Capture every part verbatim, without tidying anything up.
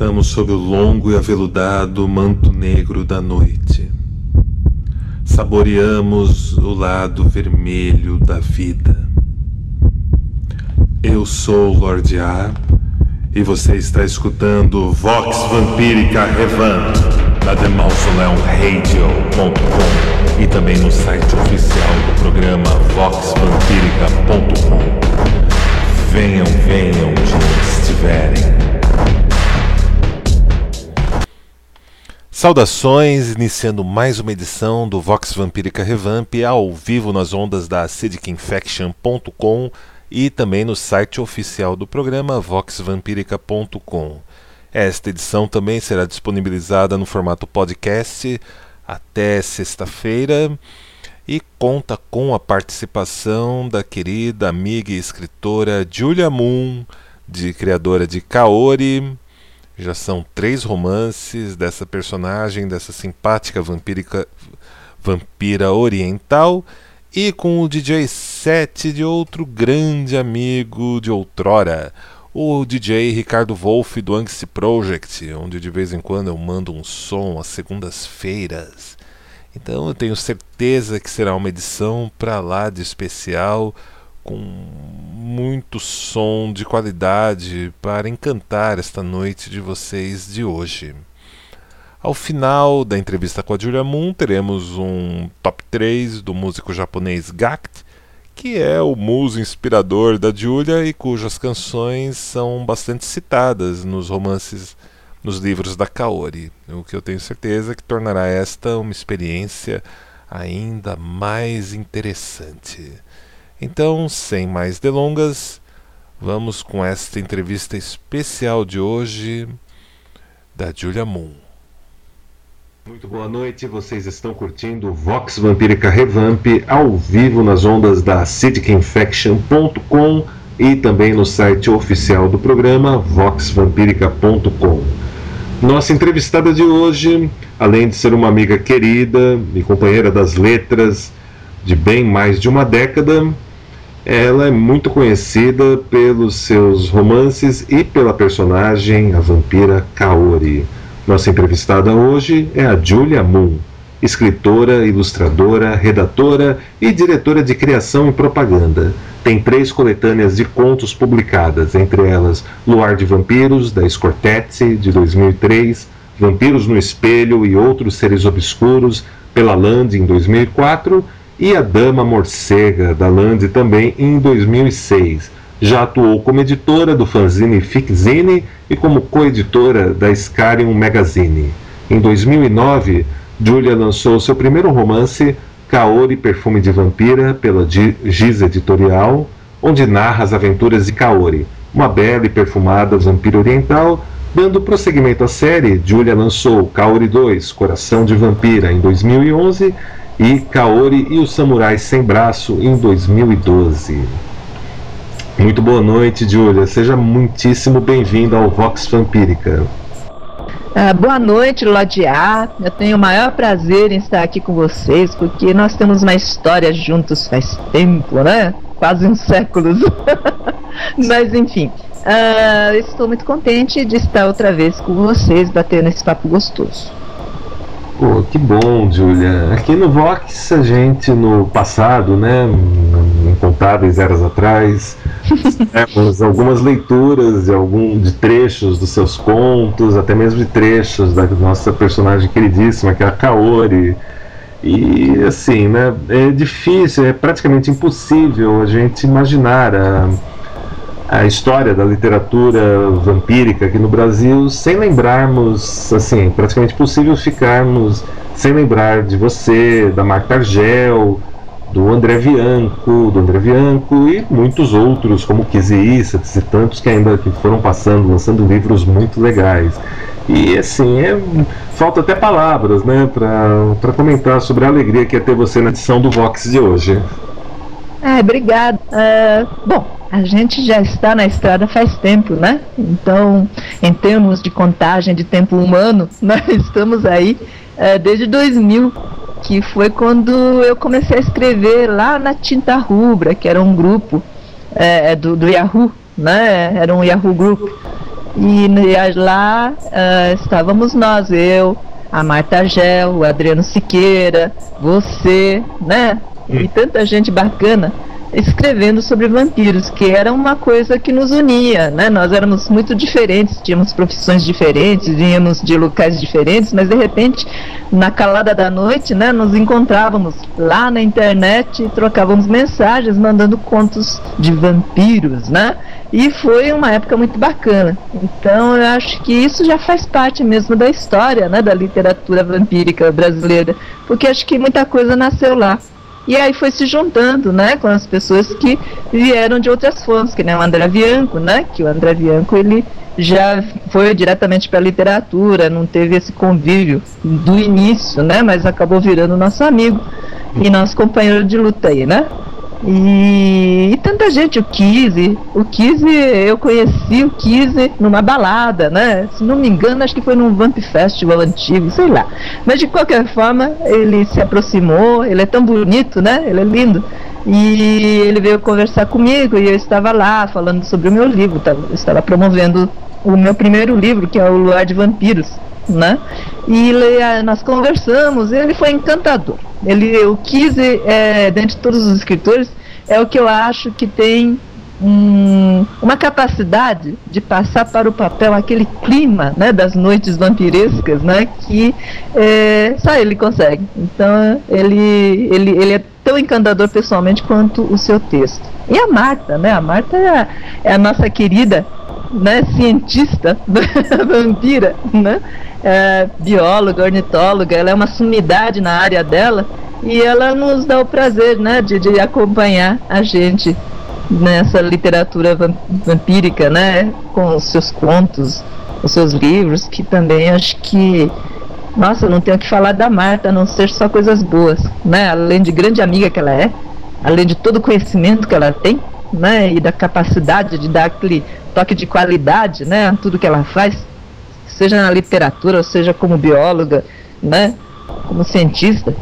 sentamos sob o longo e aveludado manto negro da noite. Saboreamos o lado vermelho da vida. Eu sou Lorde A e você está escutando Vox Vampírica Revamp da The Mausoleum Radio ponto com e também no site oficial do programa vox vampirica ponto com. Venham, venham de onde estiverem. Saudações, iniciando mais uma edição do Vox Vampírica Revamp ao vivo nas ondas da acidic infection ponto com e também no site oficial do programa vox vampirica ponto com. Esta edição também será disponibilizada no formato podcast até sexta-feira e conta com a participação da querida amiga e escritora Julia Moon, de criadora de Kaori. Já são três romances dessa personagem, dessa simpática vampírica, vampira oriental, e com o D J set de outro grande amigo de outrora, o D J Ricardo Wolff do Angst Project, onde de vez em quando eu mando um som às segundas-feiras. Então eu tenho certeza que será uma edição para lá de especial, com muito som de qualidade para encantar esta noite de vocês de hoje. Ao final da entrevista com a Julia Moon, teremos um top três do músico japonês Gact, que é o muso inspirador da Julia e cujas canções são bastante citadas nos romances, nos livros da Kaori, o que eu tenho certeza que tornará esta uma experiência ainda mais interessante. Então, sem mais delongas, vamos com esta entrevista especial de hoje da Julia Moon. Muito boa noite, vocês estão curtindo o Vox Vampírica Revamp ao vivo nas ondas da acidic infection ponto com e também no site oficial do programa vox vampirica ponto com. Nossa entrevistada de hoje, além de ser uma amiga querida e companheira das letras de bem mais de uma década, ela é muito conhecida pelos seus romances e pela personagem, a vampira Kaori. Nossa entrevistada hoje é a Julia Moon, escritora, ilustradora, redatora e diretora de criação e propaganda. Tem três coletâneas de contos publicadas, entre elas Luar de Vampiros, da Scortezzi, de dois mil e três, Vampiros no Espelho e Outros Seres Obscuros, pela Land, em dois mil e quatro, e A Dama Morcega, da Land, também em dois mil e seis. Já atuou como editora do fanzine Ficzine e como coeditora da Scarium Magazine. Em dois mil e nove, Julia lançou seu primeiro romance, Kaori Perfume de Vampira, pela Giz Editorial, onde narra as aventuras de Kaori, uma bela e perfumada vampira oriental. Dando prosseguimento à série, Julia lançou Kaori dois, Coração de Vampira, em dois mil e onze, e Kaori e os Samurais Sem Braço, em dois mil e doze. Muito boa noite, Julia. Seja muitíssimo bem-vinda ao Vox Vampírica. Ah, boa noite, Lorde A. Eu tenho o maior prazer em estar aqui com vocês, porque nós temos uma história juntos faz tempo, né? Quase uns séculos. Mas, enfim, ah, estou muito contente de estar outra vez com vocês, batendo esse papo gostoso. Pô, que bom, Julia. Aqui no Vox, a gente, no passado, né, incontáveis eras atrás, temos algumas leituras de, algum, de trechos dos seus contos, até mesmo de trechos da nossa personagem queridíssima, que é a Kaori. E, assim, né, é difícil, é praticamente impossível a gente imaginar a... a história da literatura vampírica aqui no Brasil sem lembrarmos, assim, praticamente possível ficarmos sem lembrar de você, da Marta Argel, do André Bianco, do André Bianco e muitos outros, como Kizzy Issatz e tantos que ainda que foram passando, lançando livros muito legais. E assim, é, falta até palavras, né, para comentar sobre a alegria que é ter você na edição do Vox de hoje. É, obrigado. Uh, bom, a gente já está na estrada faz tempo, né? Então, em termos de contagem de tempo humano, nós estamos aí uh, desde dois mil, que foi quando eu comecei a escrever lá na Tinta Rubra, que era um grupo uh, do, do Yahoo, né? Era um Yahoo Group. E lá uh, estávamos nós, eu, a Marta Gel, o Adriano Siqueira, você, né? E tanta gente bacana escrevendo sobre vampiros, que era uma coisa que nos unia, né? Nós éramos muito diferentes, tínhamos profissões diferentes, vínhamos de locais diferentes, mas de repente, na calada da noite, né, nos encontrávamos lá na internet e trocávamos mensagens, mandando contos de vampiros, né? E foi uma época muito bacana. Então eu acho que isso já faz parte mesmo da história, né, da literatura vampírica brasileira, porque acho que muita coisa nasceu lá. E aí foi se juntando, né, com as pessoas que vieram de outras fontes, que nem o André Bianco, né, que o André Bianco, ele já foi diretamente para a literatura, não teve esse convívio do início, né, mas acabou virando nosso amigo e nosso companheiro de luta aí, né. E, e tanta gente, o Kizzy, o Kizzy, eu conheci o Kizzy numa balada, né, se não me engano, acho que foi num Vamp Festival antigo, sei lá, mas de qualquer forma, ele se aproximou, ele é tão bonito, né, ele é lindo, e ele veio conversar comigo, e eu estava lá, falando sobre o meu livro, eu estava promovendo o meu primeiro livro, que é o Luar de Vampiros, né, e nós conversamos, e ele foi encantador. Ele, o Kizzy, é, dentre todos os escritores, é o que eu acho que tem um, uma capacidade de passar para o papel aquele clima, né, das noites vampirescas, né, que é, só ele consegue. Então ele, ele, ele é tão encantador pessoalmente quanto o seu texto. E a Marta, né, a Marta é a, é a nossa querida, né, cientista vampira, né, é, bióloga, ornitóloga, ela é uma sumidade na área dela e ela nos dá o prazer, né, de, de acompanhar a gente nessa literatura vampírica, né, com os seus contos, os seus livros, que também acho que, nossa, eu não tenho o que falar da Marta, a não ser só coisas boas, né, além de grande amiga que ela é, além de todo o conhecimento que ela tem, né, e da capacidade de dar aquele toque de qualidade, né, a tudo que ela faz, seja na literatura, ou seja como bióloga, né, como cientista.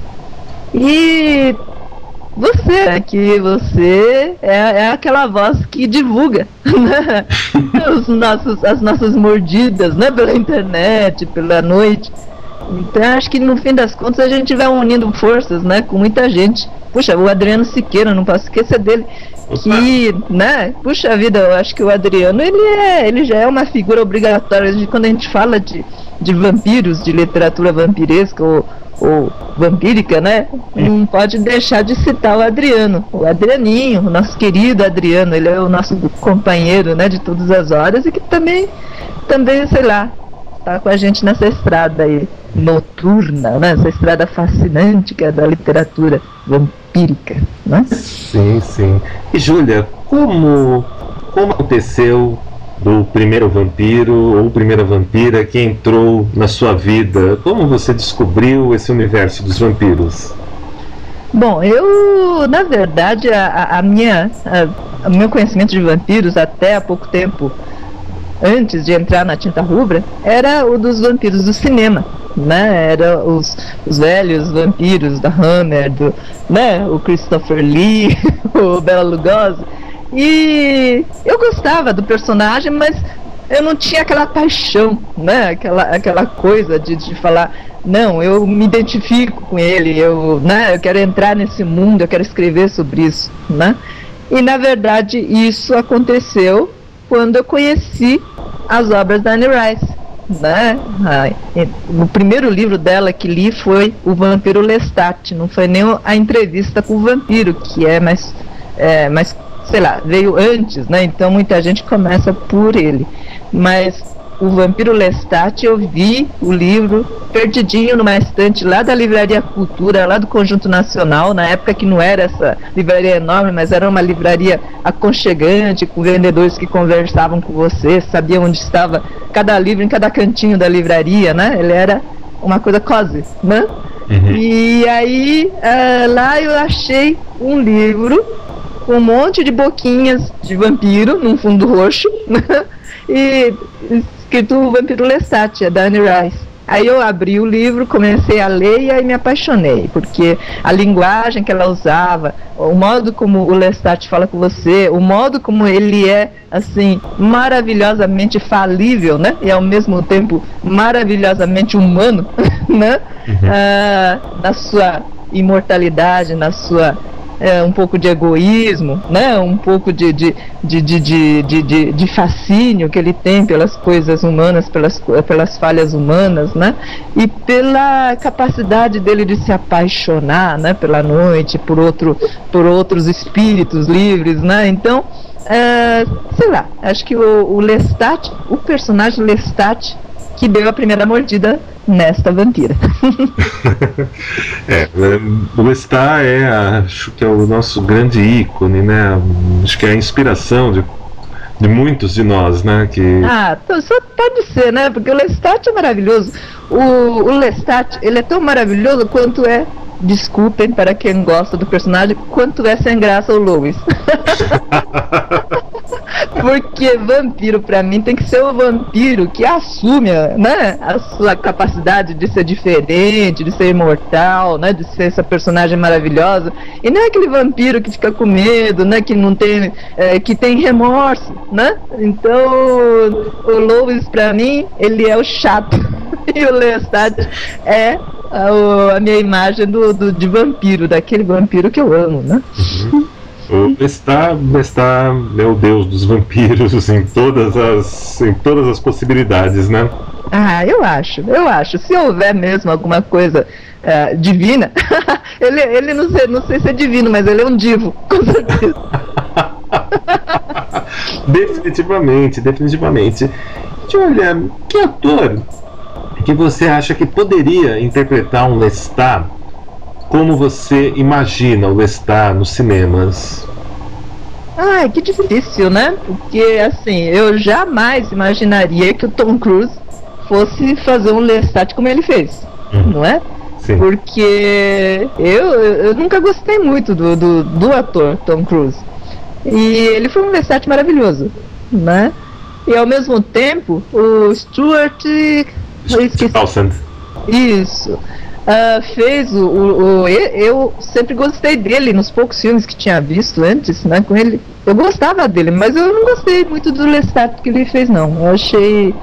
E você, né, que você é, é aquela voz que divulga, né, os nossos, as nossas mordidas, né, pela internet, pela noite. Então acho que no fim das contas a gente vai unindo forças, né, com muita gente. Puxa, o Adriano Siqueira, não posso esquecer dele, que, né, puxa vida, eu acho que o Adriano, ele, é, ele já é uma figura obrigatória de quando a gente fala de, de vampiros, de literatura vampiresca ou, ou vampírica, né, não pode deixar de citar o Adriano, o Adrianinho, o nosso querido Adriano, ele é o nosso companheiro, né, de todas as horas e que também, também, sei lá, tá com a gente nessa estrada aí noturna, né, essa estrada fascinante que é da literatura vampírica, né? Sim, sim. E Júlia, como, como aconteceu do primeiro vampiro ou primeira vampira que entrou na sua vida? Como você descobriu esse universo dos vampiros? Bom, eu, na verdade, a, a minha, a, o meu conhecimento de vampiros até há pouco tempo, antes de entrar na Tinta Rubra, era o dos vampiros do cinema, né? Era os, os velhos vampiros da Hammer, do, né? O Christopher Lee, o Bela Lugosi. E eu gostava do personagem, mas eu não tinha aquela paixão, né? Aquela, aquela coisa de, de falar, não, eu me identifico com ele, eu, né? Eu quero entrar nesse mundo, eu quero escrever sobre isso, né? E na verdade isso aconteceu quando eu conheci as obras da Anne Rice, né? O primeiro livro dela que li foi O Vampiro Lestat, não foi nem a entrevista com o vampiro, que é mais, é, mais, sei lá, veio antes, né? Então muita gente começa por ele, mas O Vampiro Lestat eu vi o livro perdidinho numa estante lá da Livraria Cultura, lá do Conjunto Nacional, na época que não era essa livraria enorme, mas era uma livraria aconchegante, com vendedores que conversavam com você, sabiam onde estava cada livro em cada cantinho da livraria, né? Ele era uma coisa cozy, né? Uhum. E aí, uh, lá eu achei um livro com um monte de boquinhas de vampiro num fundo roxo, né? E escrito O Vampiro Lestat, é da Anne Rice. Aí eu abri o livro, comecei a ler e aí me apaixonei, porque a linguagem que ela usava, o modo como o Lestat fala com você, o modo como ele é, assim, maravilhosamente falível, né? E ao mesmo tempo maravilhosamente humano, né? Uhum. Ah, na sua imortalidade, na sua... É, um pouco de egoísmo, né? Um pouco de, de, de, de, de, de, de fascínio que ele tem pelas coisas humanas, pelas, pelas falhas humanas, né? E pela capacidade dele de se apaixonar, né? Pela noite, por, outro, por outros espíritos livres, né? Então, é, sei lá, acho que o, o Lestat, o personagem Lestat, que deu a primeira mordida nesta vampira. é, o Lestat é, acho que é o nosso grande ícone, né? Acho que é a inspiração de, de muitos de nós, né? Que... Ah, só pode ser, né? Porque o Lestat é maravilhoso. O, o Lestat, ele é tão maravilhoso quanto é, desculpem para quem gosta do personagem, quanto é sem graça o Lois. Porque vampiro pra mim tem que ser o vampiro que assume, né, a sua capacidade de ser diferente, de ser imortal, né, de ser essa personagem maravilhosa. E não é aquele vampiro que fica com medo, né, que não tem, é, que tem remorso, né? Então o Lois pra mim ele é o chato e o Lestat é a, a minha imagem do, do, de vampiro, daquele vampiro que eu amo, né? Uhum. O Lestat, Lestat é o deus dos vampiros em todas as, em todas as possibilidades, né? Ah, eu acho, eu acho. Se houver mesmo alguma coisa uh, divina, ele, ele não, sei, não sei se é divino, mas ele é um divo, com certeza. Definitivamente, definitivamente. Olha, que ator que você acha que poderia interpretar um Lestat como você imagina o Lestat nos cinemas? Ai, que difícil, né? Porque, assim, eu jamais imaginaria que o Tom Cruise fosse fazer um Lestat como ele fez, hum. não é? Sim. Porque eu, eu nunca gostei muito do, do, do ator Tom Cruise. E ele foi um Lestat maravilhoso, né? E ao mesmo tempo, o Stuart... Townsend. Isso. Uh, fez o, o, o eu sempre gostei dele nos poucos filmes que tinha visto antes, né, com ele. Eu gostava dele, mas eu não gostei muito do Lestat que ele fez, não. Eu achei,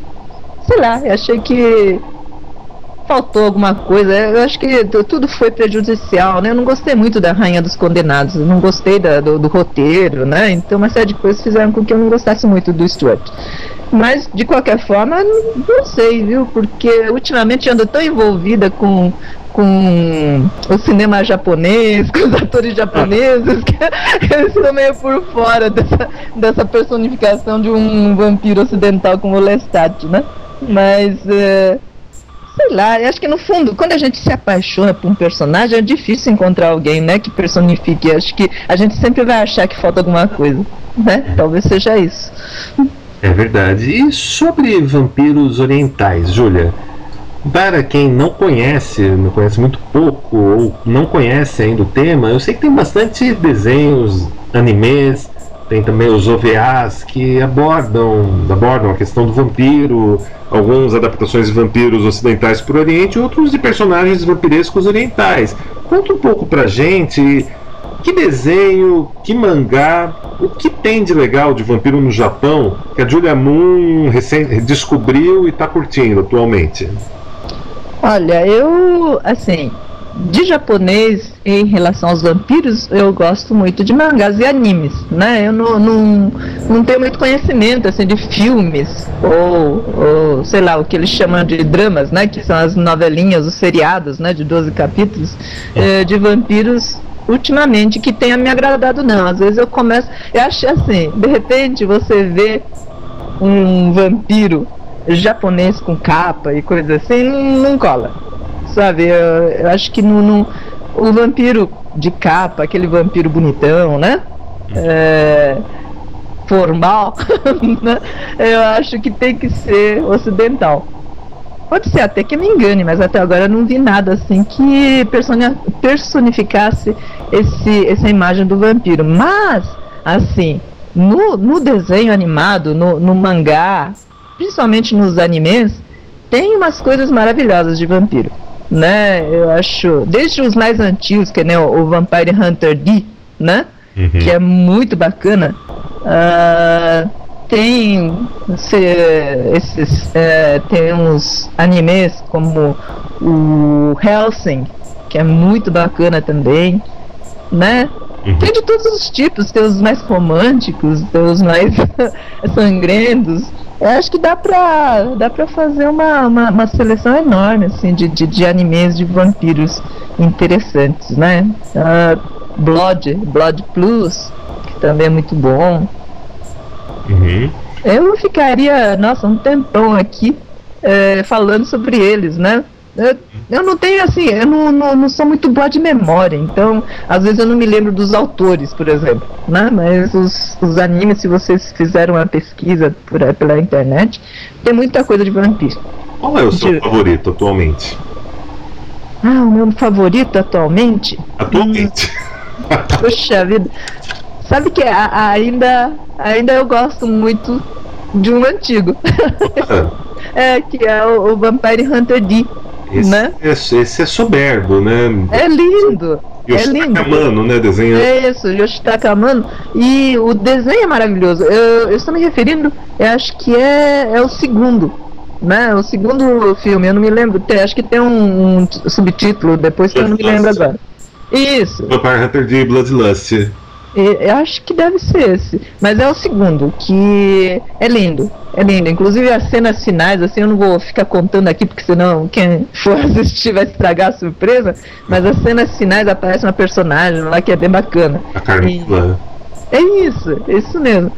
sei lá, eu achei que faltou alguma coisa. Eu acho que tudo foi prejudicial, né? Eu não gostei muito da Rainha dos Condenados, eu não gostei da, do, do roteiro, né? Então uma série de coisas fizeram com que eu não gostasse muito do Stuart. Mas, de qualquer forma, não sei, viu? Porque ultimamente ando tão envolvida com, com o cinema japonês, com os atores japoneses, que eu estou meio por fora dessa, dessa personificação de um vampiro ocidental como o Lestat, né? Mas, é, sei lá, eu acho que no fundo, quando a gente se apaixona por um personagem, é difícil encontrar alguém, né, que personifique. Acho que a gente sempre vai achar que falta alguma coisa, né? Talvez seja isso. É verdade. E sobre vampiros orientais, Júlia? Para quem não conhece, não conhece muito pouco, ou não conhece ainda o tema, eu sei que tem bastante desenhos, animes, tem também os O V As que abordam, abordam a questão do vampiro, algumas adaptações de vampiros ocidentais para o Oriente, outros de personagens vampirescos orientais. Conta um pouco pra gente... Que desenho, que mangá, o que tem de legal de vampiro no Japão que a Julia Moon recém descobriu e está curtindo atualmente? Olha, eu, assim, de japonês em relação aos vampiros, eu gosto muito de mangás e animes, né? Eu não, não, não tenho muito conhecimento, assim, de filmes ou, ou, sei lá, o que eles chamam de dramas, né? Que são as novelinhas, os seriados, né? De doze capítulos, é. eh, de vampiros... ultimamente, que tenha me agradado, não. Às vezes eu começo, eu acho assim, de repente você vê um vampiro japonês com capa e coisa assim, não, não cola, sabe? Eu, eu acho que no, no, o vampiro de capa, aquele vampiro bonitão, né? É, formal, né? Eu acho que tem que ser ocidental. Pode ser até que me engane, mas até agora eu não vi nada assim que personificasse esse, essa imagem do vampiro. Mas, assim, no, no desenho animado, no, no mangá, principalmente nos animes, tem umas coisas maravilhosas de vampiro, né? Eu acho, desde os mais antigos, que é o, o Vampire Hunter D, né? Uhum. Que é muito bacana. Uh, tem se, esses, é, tem uns animes como o Hellsing, que é muito bacana também, né? Uhum. Tem de todos os tipos, tem os mais românticos, tem os mais sangrentos. Eu acho que dá pra, dá pra fazer uma, uma, uma seleção enorme assim, de, de, de animes de vampiros interessantes, né? Uh, Blood, Blood Plus, que também é muito bom. Uhum. Eu ficaria, nossa, um tempão aqui é, falando sobre eles, né? Eu, eu não tenho assim, eu não, não, não sou muito boa de memória, então às vezes eu não me lembro dos autores, por exemplo, né? Mas os, os animes, se vocês fizeram uma pesquisa por, pela internet, tem muita coisa de vampiro. Qual é o seu de... favorito atualmente? Ah, o meu favorito atualmente? Atualmente? Hum, puxa vida. Sabe que a, a, ainda, ainda eu gosto muito de um antigo. É, que é o, o Vampire Hunter D. Esse, né? é, esse é soberbo, né? É lindo. Yoshitaka Amano, né? Desenho. É isso, Yoshitaka Amano. E o desenho é maravilhoso. Eu, eu estou me referindo, eu acho que é, é o segundo, né? O segundo filme, eu não me lembro. Tem, acho que tem um, um subtítulo depois que eu não me lembro agora. Isso. Vampire Hunter D Bloodlust. Eu acho que deve ser esse, mas é o segundo, que é lindo, é lindo, inclusive as cenas finais, assim, eu não vou ficar contando aqui, porque senão quem for assistir vai estragar a surpresa, mas as cenas finais aparece uma personagem lá que é bem bacana. A Carmila. É isso, é isso mesmo.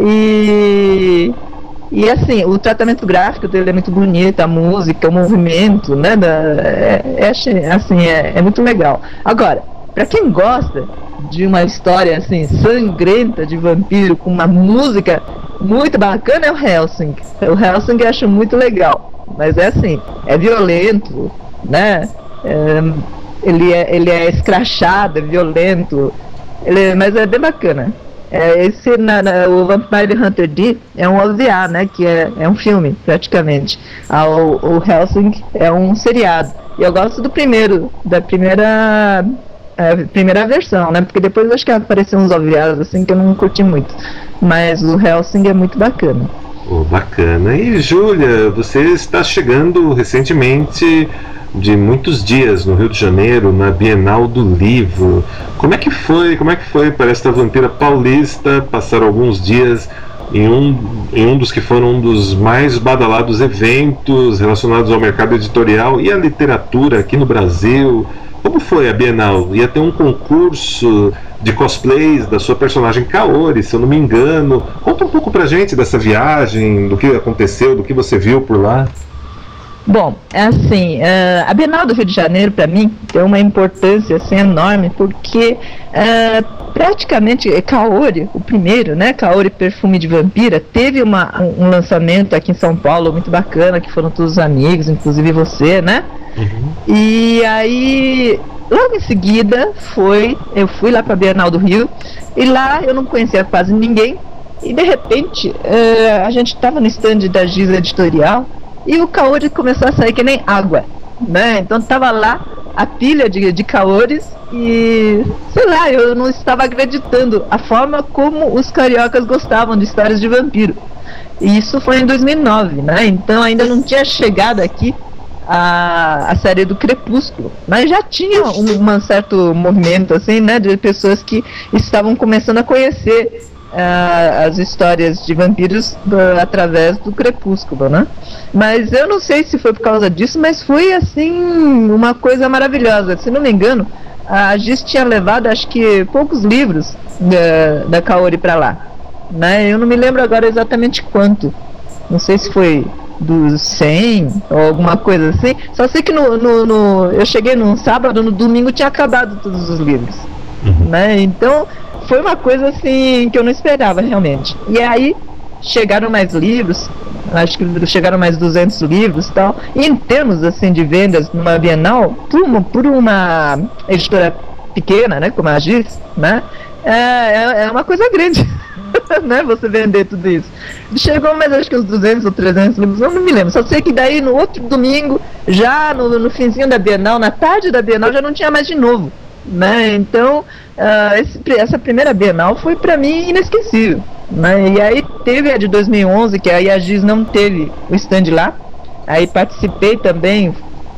E... E assim, o tratamento gráfico dele é muito bonito, a música, o movimento, né, da, é, é, assim, é, é muito legal. Agora, pra quem gosta de uma história assim sangrenta de vampiro com uma música muito bacana, é o Hellsing. O Hellsing eu acho muito legal, mas é assim, é violento, né? É, ele é ele é escrachado, é violento, ele é, mas é bem bacana. É, esse na, na, o Vampire Hunter D é um O V A, né? Que é, é um filme praticamente. Ah, o, o Hellsing é um seriado. E eu gosto do primeiro, da primeira É, primeira versão, né? Porque depois acho que apareceu uns O V As assim que eu não curti muito. Mas o Hellsing é muito bacana. Oh, bacana. E Júlia, você está chegando recentemente de muitos dias no Rio de Janeiro, na Bienal do Livro. Como é que foi? Como é que foi para esta vampira paulista passar alguns dias em um, em um dos que foram um dos mais badalados eventos relacionados ao mercado editorial e à literatura aqui no Brasil? Como foi a Bienal? Ia ter um concurso de cosplays da sua personagem Kaori, se eu não me engano. Conta um pouco pra gente dessa viagem, do que aconteceu, do que você viu por lá. Bom, é assim, uh, a Bienal do Rio de Janeiro, para mim, tem uma importância assim, enorme, porque uh, praticamente Kaori, o primeiro, né, Kaori Perfume de Vampira, teve uma, um, um lançamento aqui em São Paulo muito bacana, que foram todos os amigos, inclusive você, né? Uhum. E aí, logo em seguida, foi, eu fui lá para a Bienal do Rio, e lá eu não conhecia quase ninguém, e de repente, uh, a gente estava no stand da Giz Editorial, e o Kaori começou a sair que nem água, né? Então tava lá a pilha de, de Kaoris e, sei lá, eu não estava acreditando a forma como os cariocas gostavam de histórias de vampiro. E isso foi em dois mil e nove, né? Então ainda não tinha chegado aqui a, a série do Crepúsculo, mas já tinha um, um certo movimento, assim, né? De pessoas que estavam começando a conhecer Uh, as histórias de vampiros uh, através do Crepúsculo, né? Mas eu não sei se foi por causa disso, mas foi assim uma coisa maravilhosa. Se não me engano, a Giz tinha levado acho que poucos livros da, da Kaori para lá, né? Eu não me lembro agora exatamente quanto. Não sei se foi dos cem ou alguma coisa assim. Só sei que no, no, no eu cheguei num sábado, no domingo tinha acabado todos os livros, uhum. né? Então foi uma coisa assim que eu não esperava realmente. E aí chegaram mais livros, acho que chegaram mais duzentos livros e tal. E em termos assim de vendas numa Bienal, por uma, por uma editora pequena, né, como a Giz, né, é, é uma coisa grande. né, você vender tudo isso. Chegou mais acho que uns duzentos ou trezentos livros, eu não me lembro, só sei que daí no outro domingo, já no, no finzinho da Bienal, na tarde da Bienal, já não tinha mais de novo, né, então uh, esse, essa primeira Bienal foi pra mim inesquecível, né, e aí teve a de dois mil e onze, que aí a Giz não teve o stand lá, aí participei também.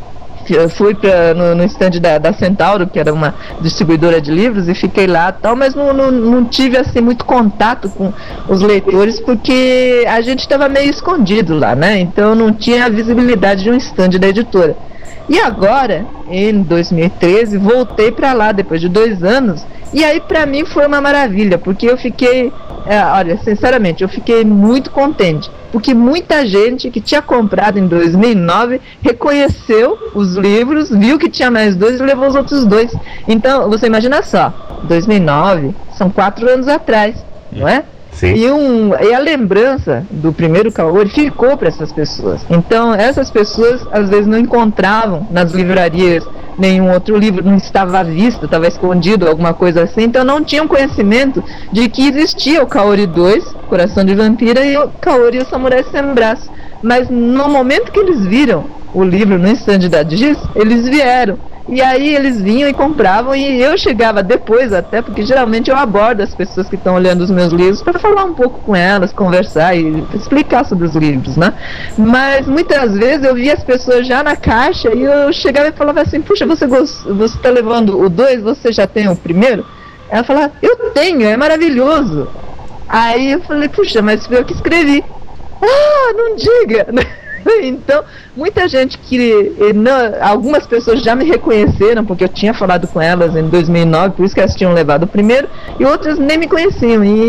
Eu fui pra, no, no stand da, da Centauro, que era uma distribuidora de livros, e fiquei lá tal, mas não, não, não tive assim muito contato com os leitores, porque a gente estava meio escondido lá, né? Então não tinha a visibilidade de um stand da editora. E agora, em dois mil e treze, voltei para lá depois de dois anos, e aí para mim foi uma maravilha, porque eu fiquei, é, olha, sinceramente, eu fiquei muito contente, porque muita gente que tinha comprado em dois mil e nove reconheceu os livros, viu que tinha mais dois e levou os outros dois. Então, você imagina só, dois mil e nove são quatro anos atrás, não é? Sim. E, um, e a lembrança do primeiro Kaori ficou para essas pessoas. Então, essas pessoas às vezes não encontravam nas livrarias nenhum outro livro, não estava à vista, estava escondido, alguma coisa assim. Então, não tinham conhecimento de que existia o Kaori dois, Coração de Vampira, e o Kaori e o Samurai Sem Braço. Mas no momento que eles viram o livro no stand da Giz, eles vieram. E aí eles vinham e compravam, e eu chegava depois até, porque geralmente eu abordo as pessoas que estão olhando os meus livros para falar um pouco com elas, conversar e explicar sobre os livros, né? Mas muitas vezes eu via as pessoas já na caixa e eu chegava e falava assim, puxa, você você está levando o dois, você já tem o primeiro? Ela falava, eu tenho, é maravilhoso. Aí eu falei, puxa, mas foi eu que escrevi. Ah, não diga! Então, muita gente que, não, algumas pessoas já me reconheceram, porque eu tinha falado com elas em dois mil e nove, por isso que elas tinham levado o primeiro, e outras nem me conheciam, e,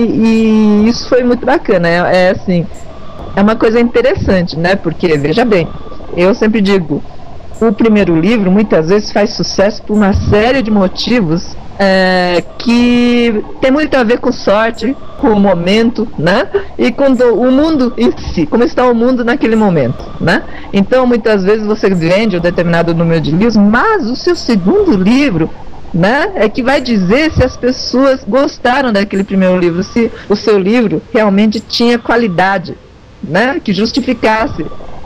e isso foi muito bacana, é, é assim, é uma coisa interessante, né, porque, veja bem, eu sempre digo, o primeiro livro muitas vezes faz sucesso por uma série de motivos é, que tem muito a ver com sorte, com o momento, né? E com o mundo em si, como está o mundo naquele momento, né? Então muitas vezes você vende um determinado número de livros, mas o seu segundo livro, né, é que vai dizer se as pessoas gostaram daquele primeiro livro, se o seu livro realmente tinha qualidade, né, que justificasse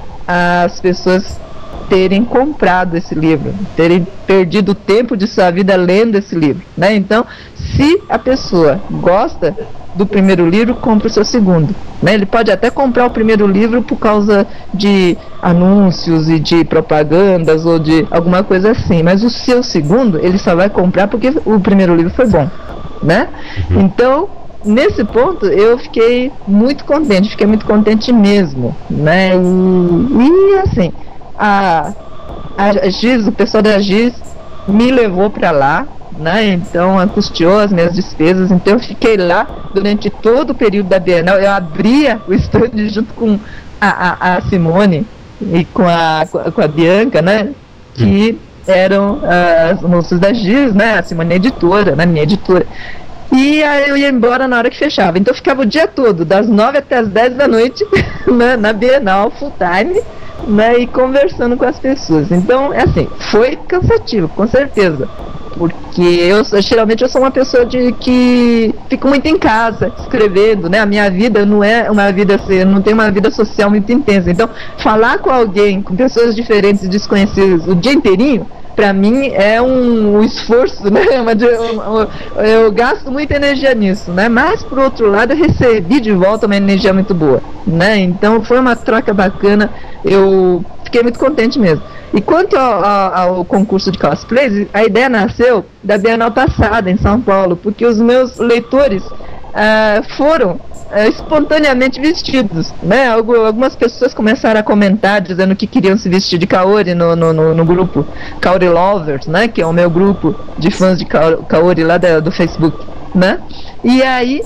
as pessoas terem comprado esse livro, terem perdido o tempo de sua vida lendo esse livro, né? Então, se a pessoa gosta do primeiro livro, compra o seu segundo, né? Ele pode até comprar o primeiro livro por causa de anúncios e de propagandas ou de alguma coisa assim, mas o seu segundo, ele só vai comprar porque o primeiro livro foi bom, né? Então, nesse ponto, eu fiquei muito contente, fiquei muito contente mesmo, né? E, e assim, a, a Giz, o pessoal da Giz me levou para lá, né? Então custeou as minhas despesas, então eu fiquei lá durante todo o período da Bienal. Eu abria o stand junto com a, a, a Simone e com a, com a Bianca, né? Que eram as moças da Giz, né? A Simone é editora, né? Minha editora. E aí eu ia embora na hora que fechava. Então eu ficava o dia todo, das nove até as dez da noite, né, na Bienal, full time, né, e conversando com as pessoas. Então, é assim, foi cansativo, com certeza. Porque eu, geralmente eu sou uma pessoa de, que fico muito em casa, escrevendo, né? A minha vida não é uma vida assim, não tem uma vida social muito intensa. Então, falar com alguém, com pessoas diferentes e desconhecidas o dia inteirinho, pra mim é um, um esforço, né? Eu, eu, eu gasto muita energia nisso, né? Mas por outro lado eu recebi de volta uma energia muito boa, né? Então foi uma troca bacana, eu fiquei muito contente mesmo. E quanto ao, ao, ao concurso de cosplays, a ideia nasceu da Bienal passada em São Paulo, porque os meus leitores uh, foram uh, espontaneamente vestidos, né? Algumas pessoas começaram a comentar dizendo que queriam se vestir de Kaori no, no, no, no grupo Kaori Lovers, né? Que é o meu grupo de fãs de Kaori lá da, do Facebook, né? E aí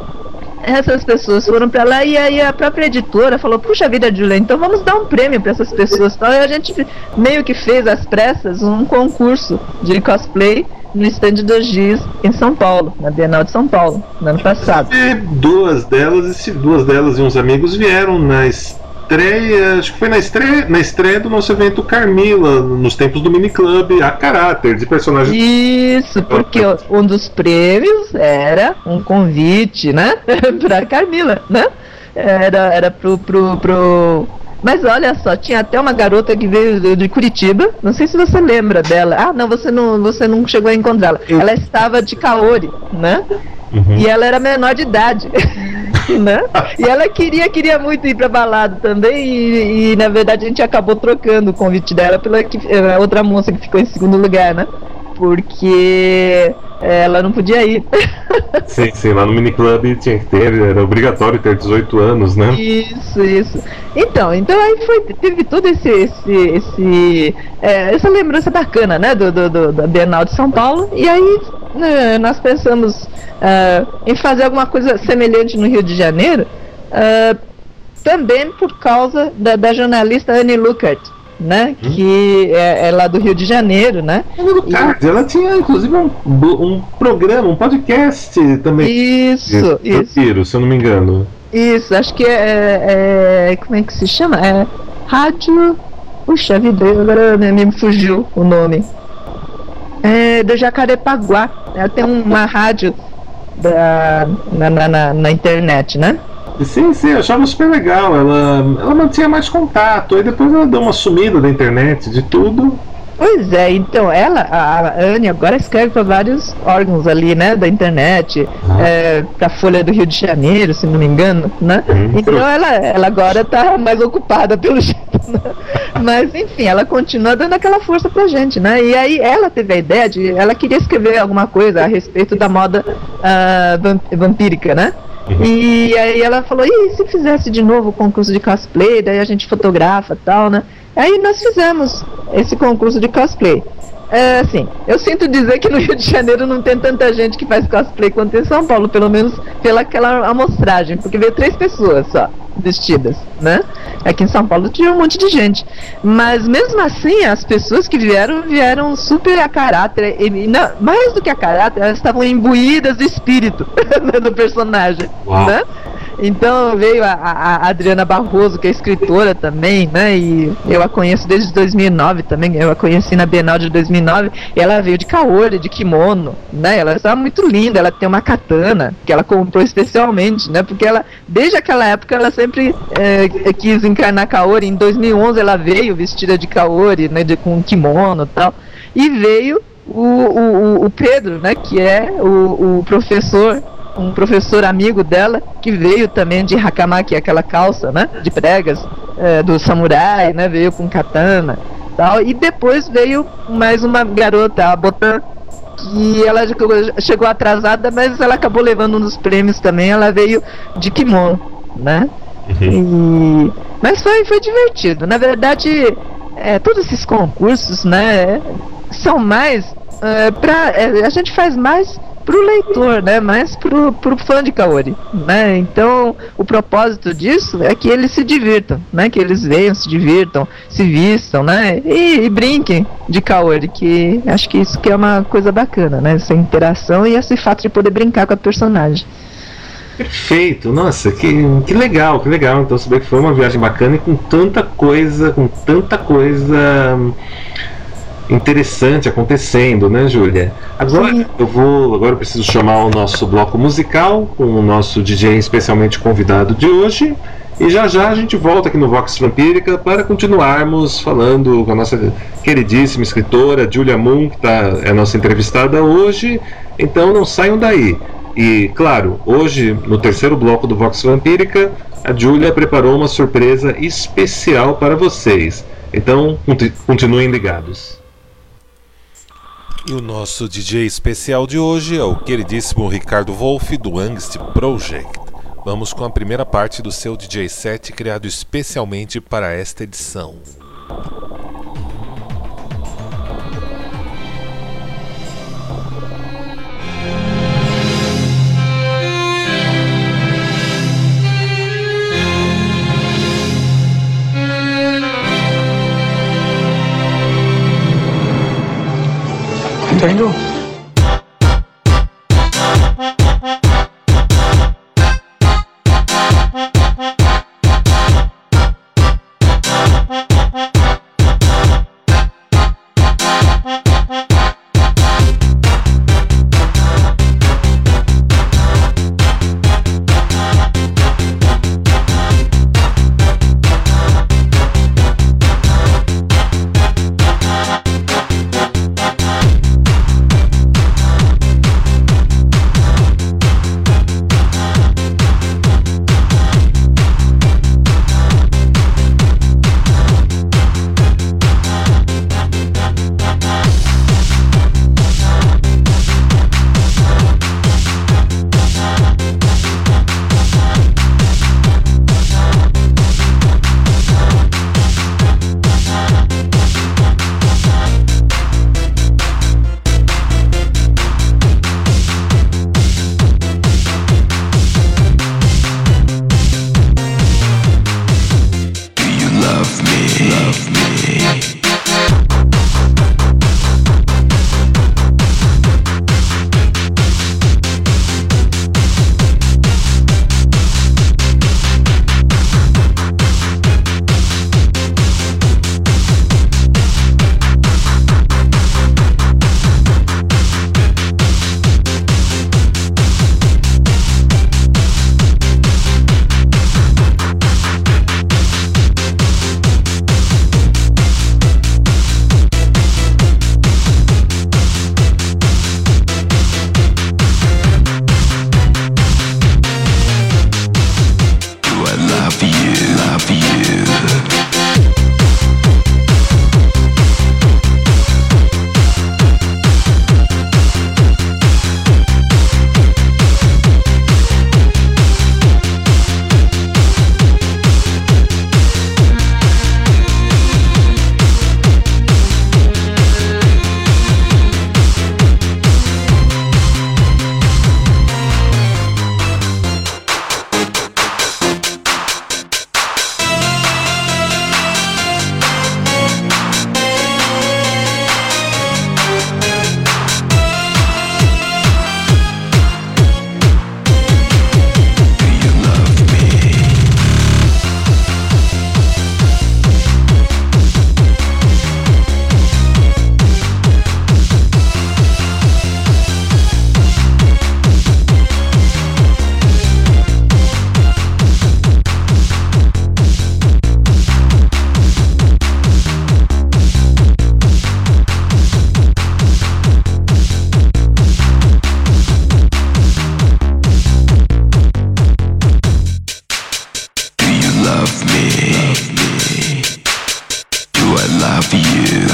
essas pessoas foram pra lá, e aí a própria editora falou, puxa vida, Julia, então vamos dar um prêmio para essas pessoas, tal. E a gente meio que fez às pressas um concurso de cosplay no stand do Giz em São Paulo, na Bienal de São Paulo, no ano passado. E duas delas, duas delas e uns amigos vieram nas estreia, acho que foi na estreia, na estreia do nosso evento Carmila, nos tempos do Miniclub, a caráter de personagens. Isso, porque um dos prêmios era um convite, né, pra Carmila, né? Era, era pro, pro, pro... Mas olha só, tinha até uma garota que veio de Curitiba, não sei se você lembra dela. Ah, não, você não, você não chegou a encontrá-la. Eu... Ela estava de Kaori, né? Uhum. E ela era menor de idade. Né? E ela queria, queria muito ir pra balada também. E, e na verdade a gente acabou trocando o convite dela pela que, a outra moça que ficou em segundo lugar, né? Porque ela não podia ir. Sim, sim, lá no Miniclub tinha que ter, era obrigatório ter dezoito anos, né? Isso, isso. Então, então aí foi, teve todo esse, esse, esse é, essa lembrança bacana, né, do, do, do, da Bienal de São Paulo. E aí né, nós pensamos uh, em fazer alguma coisa semelhante no Rio de Janeiro, uh, também por causa da, da jornalista Annie Luckert, né, hum. que é, é lá do Rio de Janeiro, né? E... ela tinha inclusive um, um programa, um podcast também. Isso, de, isso. Tiro, se eu não me engano. Isso, acho que é, é, como é que se chama? É Rádio, puxa vida, agora me fugiu o nome. É do Jacarepaguá. Ela tem uma rádio da, na, na, na, na internet, né? Sim, sim, eu achava super legal. Ela, ela mantinha mais contato, aí depois ela deu uma sumida da internet, de tudo. Pois é, então ela, a Anne, agora escreve para vários órgãos ali, né, da internet, ah. é, pra Folha do Rio de Janeiro, se não me engano, né? Hum, então ela, ela agora tá mais ocupada pelo jeito, né? Mas enfim, ela continua dando aquela força pra gente, né? E aí ela teve a ideia de, ela queria escrever alguma coisa a respeito da moda uh, vampírica, né? Uhum. E aí ela falou, e se fizesse de novo o concurso de cosplay, daí a gente fotografa e tal, né? Aí nós fizemos esse concurso de cosplay. É, assim, eu sinto dizer que no Rio de Janeiro não tem tanta gente que faz cosplay quanto em São Paulo, pelo menos pela aquela amostragem, porque veio três pessoas só vestidas, né? Aqui em São Paulo tinha um monte de gente, mas mesmo assim as pessoas que vieram, vieram super a caráter, e, não, mais do que a caráter, elas estavam imbuídas do espírito do personagem, Uau. Né? Então veio a, a Adriana Barroso, que é escritora também, né? E eu a conheço desde dois mil e nove também. Eu a conheci na Bienal de dois mil e nove. E ela veio de kaori, de kimono, né? Ela estava muito linda. Ela tem uma katana que ela comprou especialmente, né? Porque ela, desde aquela época, ela sempre é, quis encarnar kaori. Em dois mil e onze ela veio vestida de kaori, né? De, com kimono e tal. E veio o, o, o Pedro, né? Que é o, o professor. Um professor amigo dela, que veio também de hakama, que é aquela calça, né, de pregas, é, do samurai, né, veio com katana, tal, e depois veio mais uma garota, a Botan, que ela chegou atrasada, mas ela acabou levando um dos prêmios também, ela veio de kimono, né, uhum. e... mas foi, foi divertido, na verdade, é, todos esses concursos, né, são mais, é, pra, é, a gente faz mais pro leitor, né, mais pro, pro fã de kaori, né, então o propósito disso é que eles se divirtam, né, que eles venham, se divirtam, se vistam, né, e, e brinquem de kaori, que acho que isso que é uma coisa bacana, né, essa interação e esse fato de poder brincar com a personagem. Perfeito, nossa, que, que legal, que legal, então saber que foi uma viagem bacana e com tanta coisa, com tanta coisa... interessante acontecendo, né, Júlia? Agora Sim. eu vou, agora eu preciso chamar o nosso bloco musical com o nosso D J especialmente convidado de hoje, e já já a gente volta aqui no Vox Vampírica para continuarmos falando com a nossa queridíssima escritora Julia Moon, que tá, é a nossa entrevistada hoje. Então não saiam daí. E claro, hoje no terceiro bloco do Vox Vampírica, a Julia preparou uma surpresa especial para vocês. Então continuem ligados. E o nosso D J especial de hoje é o queridíssimo Ricardo Wolff, do Angst Project. Vamos com a primeira parte do seu D J set criado especialmente para esta edição. Tá indo? for you.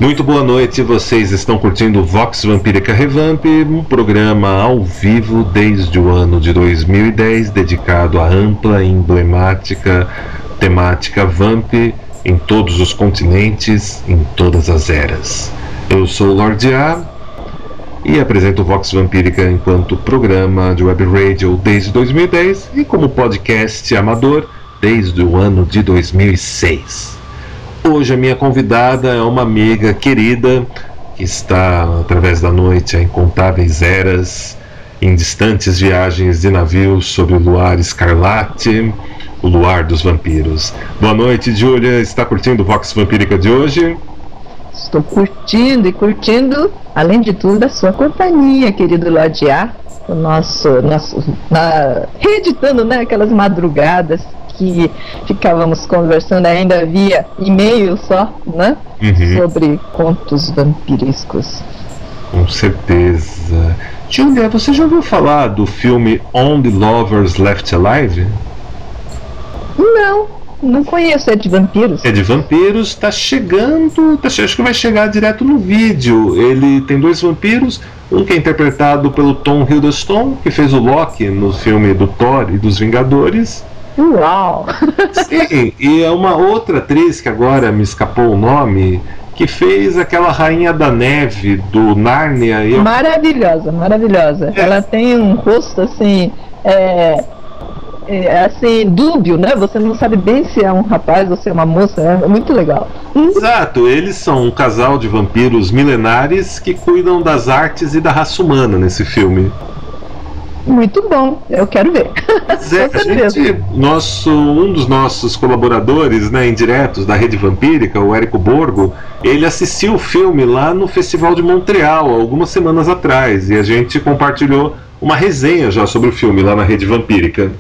Muito boa noite, vocês estão curtindo o Vox Vampírica Revamp, um programa ao vivo desde o ano de dois mil e dez, dedicado à ampla e emblemática temática Vamp em todos os continentes, em todas as eras. Eu sou o Lorde A e apresento o Vox Vampírica enquanto programa de web radio desde dois mil e dez e como podcast amador desde o ano de dois mil e seis. Hoje a minha convidada é uma amiga querida que está, através da noite, a incontáveis eras, em distantes viagens de navios sobre o luar escarlate, o luar dos vampiros. Boa noite, Júlia. Está curtindo o Vox Vampírica de hoje? Estou curtindo e curtindo, além de tudo, a sua companhia, querido Lorde A, o nosso, nosso na, reeditando, né, aquelas madrugadas que ficávamos conversando ainda via e-mail só, né? Uhum. Sobre contos vampirescos. Com certeza. Júlia, você já ouviu falar do filme Only Lovers Left Alive? Não, não conheço. É de vampiros? É de vampiros, tá chegando, tá, acho que vai chegar direto no vídeo. Ele tem dois vampiros, um que é interpretado pelo Tom Hiddleston, que fez o Loki no filme do Thor e dos Vingadores. Uau! Sim, e é uma outra atriz que agora me escapou o nome, que fez aquela Rainha da Neve do Nárnia. E eu... Maravilhosa, maravilhosa. É. Ela tem um rosto assim, é, é, assim, dúbio, né? Você não sabe bem se é um rapaz ou se é uma moça. É muito legal. Exato, eles são um casal de vampiros milenares que cuidam das artes e da raça humana nesse filme. Muito bom, eu quero ver. Zé, a gente, nosso, um dos nossos colaboradores, né, indiretos da Rede Vampírica, o Érico Borgo, ele assistiu o filme lá no Festival de Montreal, algumas semanas atrás, e a gente compartilhou uma resenha já sobre o filme lá na Rede Vampírica.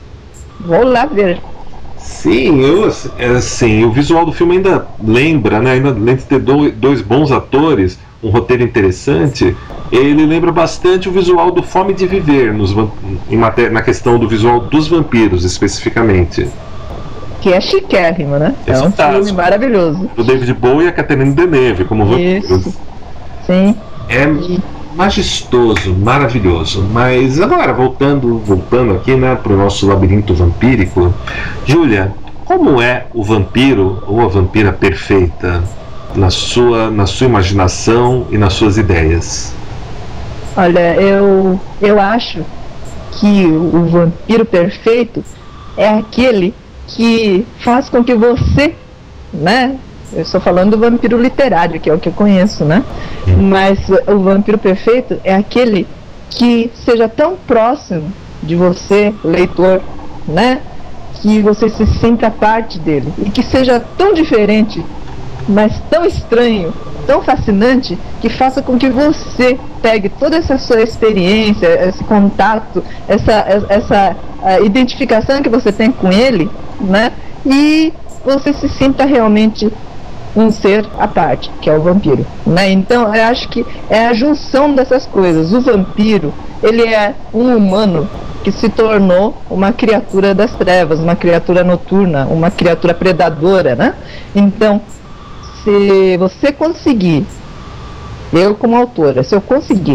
Vou lá ver. Sim, eu, assim, o visual do filme ainda lembra, né, ainda além de ter dois, dois bons atores, um roteiro interessante, ele lembra bastante o visual do Fome de Viver, nos, em matéria, na questão do visual dos vampiros, especificamente. Que é chiquérrimo, né? É, é um filme maravilhoso. O David Bowie e a Catherine Deneuve como vampiros. Isso. Sim. É e... majestoso, maravilhoso. Mas agora, voltando, voltando aqui, né, para o nosso labirinto vampírico, Júlia, como é o vampiro ou a vampira perfeita na sua, na sua imaginação e nas suas ideias? Olha, eu, eu acho que o vampiro perfeito é aquele que faz com que você, né? Eu estou falando do vampiro literário, que é o que eu conheço, né? Hum. Mas o vampiro perfeito é aquele que seja tão próximo de você, leitor, né? Que você se sinta parte dele e que seja tão diferente, mas tão estranho, tão fascinante, que faça com que você pegue toda essa sua experiência, esse contato, essa, essa identificação que você tem com ele, né? E você se sinta realmente um ser à parte, que é o vampiro, né? Então eu acho que é a junção dessas coisas. O vampiro, ele é um humano que se tornou uma criatura das trevas, uma criatura noturna, uma criatura predadora, né? Então, se você conseguir, eu como autora, se eu conseguir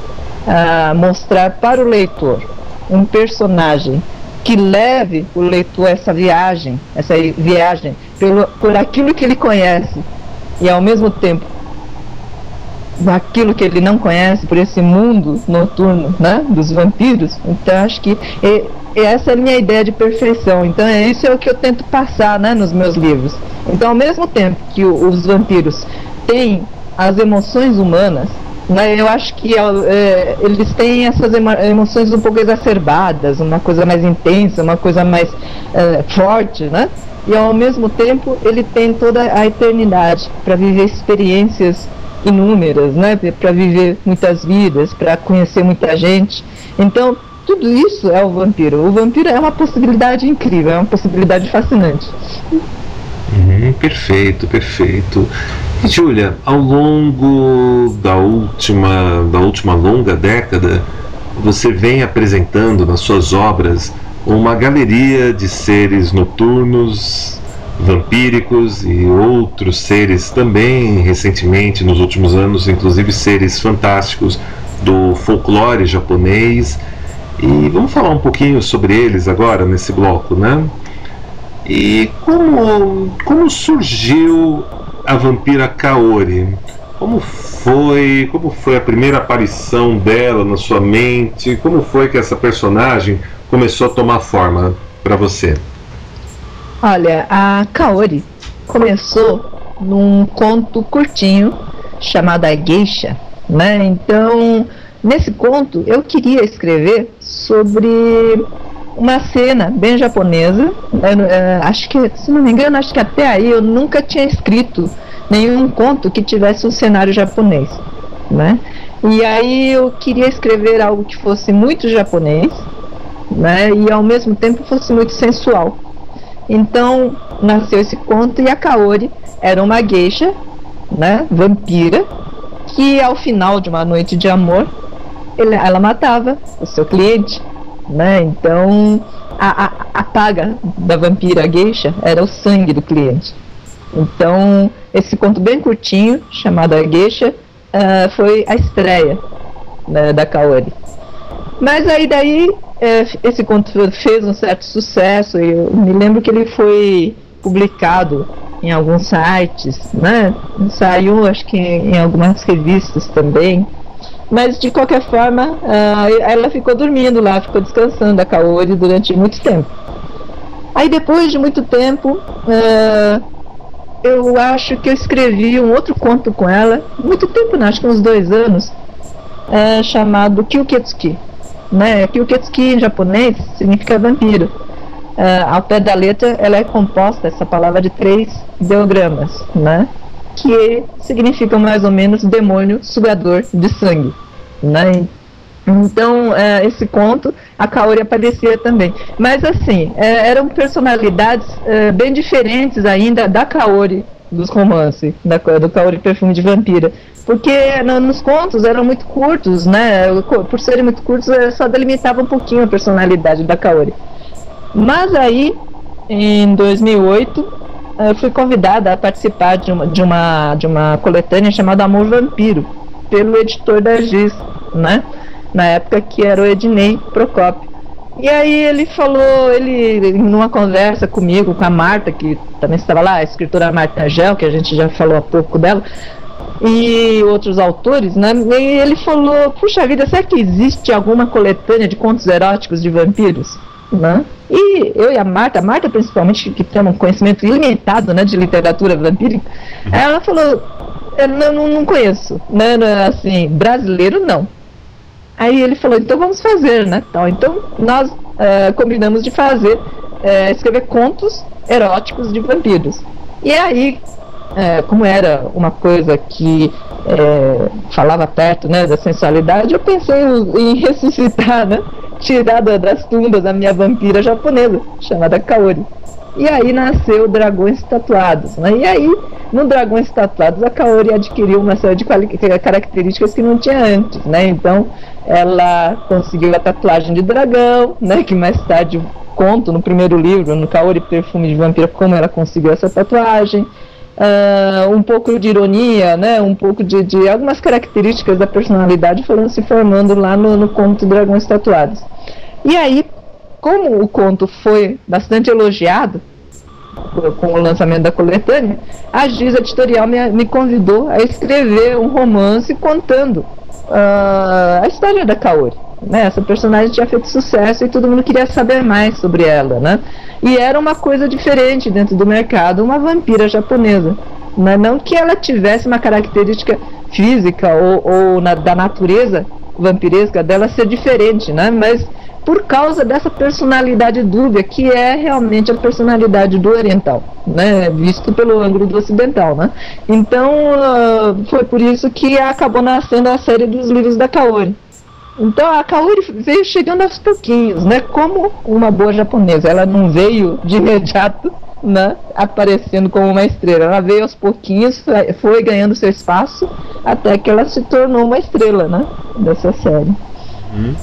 uh, mostrar para o leitor um personagem que leve o leitor a essa viagem, essa viagem pelo, por aquilo que ele conhece e ao mesmo tempo aquilo que ele não conhece, por esse mundo noturno, né, dos vampiros, então acho que é, essa é a minha ideia de perfeição. Então é isso é o que eu tento passar, né, nos meus livros. Então, ao mesmo tempo que o, os vampiros têm as emoções humanas, né, eu acho que é, eles têm essas emo emoções um pouco exacerbadas, uma coisa mais intensa, uma coisa mais é, forte, né? E ao mesmo tempo ele tem toda a eternidade para viver experiências inúmeras, né? Para viver muitas vidas, para conhecer muita gente. Então, tudo isso é o vampiro. O vampiro é uma possibilidade incrível, é uma possibilidade fascinante. Uhum, perfeito, perfeito. E, Júlia, ao longo da última, da última longa década, você vem apresentando nas suas obras uma galeria de seres noturnos, vampíricos e outros seres também, recentemente, nos últimos anos, inclusive seres fantásticos do folclore japonês. E vamos falar um pouquinho sobre eles agora, nesse bloco, né? E como, como surgiu a vampira Kaori? Como foi, como foi a primeira aparição dela na sua mente? Como foi que essa personagem começou a tomar forma para você? Olha, a Kaori começou num conto curtinho chamado A Geisha, né? Então, nesse conto eu queria escrever sobre uma cena bem japonesa. Eu, é, acho que, se não me engano, acho que até aí eu nunca tinha escrito nenhum conto que tivesse um cenário japonês, né? E aí eu queria escrever algo que fosse muito japonês, né? E ao mesmo tempo fosse muito sensual. Então nasceu esse conto, e a Kaori era uma geisha, né, vampira, que ao final de uma noite de amor ele, ela matava o seu cliente, né? Então a, a, a paga da vampira geisha era o sangue do cliente. Então esse conto bem curtinho, chamado A Geisha, uh, foi a estreia, né, da Kaori. Mas aí daí é, esse conto fez um certo sucesso, e eu me lembro que ele foi publicado em alguns sites, né? Saiu, acho que em algumas revistas também. Mas de qualquer forma, uh, ela ficou dormindo lá, ficou descansando, a Kaori, durante muito tempo. Aí depois de muito tempo, uh, eu acho que eu escrevi um outro conto com ela, muito tempo, não, acho que uns dois anos, uh, chamado Kyuketsuki. Né? Kyuketsuki em japonês significa vampiro. Uh, ao pé da letra, ela é composta, essa palavra, de três ideogramas, né? Que significam mais ou menos demônio sugador de sangue, né? Então, uh, esse conto, a Kaori aparecia também. Mas assim, uh, eram personalidades uh, bem diferentes ainda da Kaori dos romances, da, do Kaori Perfume de Vampira, porque no, nos contos eram muito curtos, né? Por serem muito curtos, só delimitava um pouquinho a personalidade da Kaori. Mas aí, em dois mil e oito, eu fui convidada a participar de uma, de uma, de uma coletânea chamada Amor Vampiro, pelo editor da Giz, né? Na época, que era o Ednei Procópio. E aí ele falou, ele, numa conversa comigo, com a Marta, que também estava lá, a escritora Marta Angel, que a gente já falou há pouco dela, e outros autores, né? E ele falou, puxa vida, será que existe alguma coletânea de contos eróticos de vampiros? Né? E eu e a Marta, a Marta principalmente, que tem um conhecimento ilimitado, né, de literatura vampírica, ela falou, eu não, não conheço, né, assim, brasileiro não. Aí ele falou, então vamos fazer, né? Então, então nós uh, combinamos de fazer, uh, escrever contos eróticos de vampiros. E aí, uh, como era uma coisa que uh, falava perto, né, da sensualidade, eu pensei em ressuscitar, né? Tirar das tumbas a minha vampira japonesa, chamada Kaori. E aí nasceu Dragões Tatuados, né? E aí, no Dragões Tatuados, a Kaori adquiriu uma série de características que não tinha antes, né? Então, ela conseguiu a tatuagem de dragão, né? Que mais tarde conto no primeiro livro, no Kaori Perfume de Vampira, como ela conseguiu essa tatuagem. Uh, um pouco de ironia, né? Um pouco de, de algumas características da personalidade foram se formando lá no, no conto Dragões Tatuados. E aí, como o conto foi bastante elogiado com o lançamento da coletânea, a Giz Editorial me, me convidou a escrever um romance contando uh, a história da Kaori, né? Essa personagem tinha feito sucesso e todo mundo queria saber mais sobre ela, né? E era uma coisa diferente dentro do mercado, uma vampira japonesa, né? Não que ela tivesse uma característica física ou, ou na, da natureza vampiresca dela ser diferente, né? Mas por causa dessa personalidade dúbia, que é realmente a personalidade do oriental, né, visto pelo ângulo do ocidental, né? Então uh, foi por isso que acabou nascendo a série dos livros da Kaori. Então a Kaori veio chegando aos pouquinhos, né, como uma boa japonesa. Ela não veio de imediato, né, aparecendo como uma estrela. Ela veio aos pouquinhos, foi ganhando seu espaço, até que ela se tornou uma estrela, né, dessa série. Hum.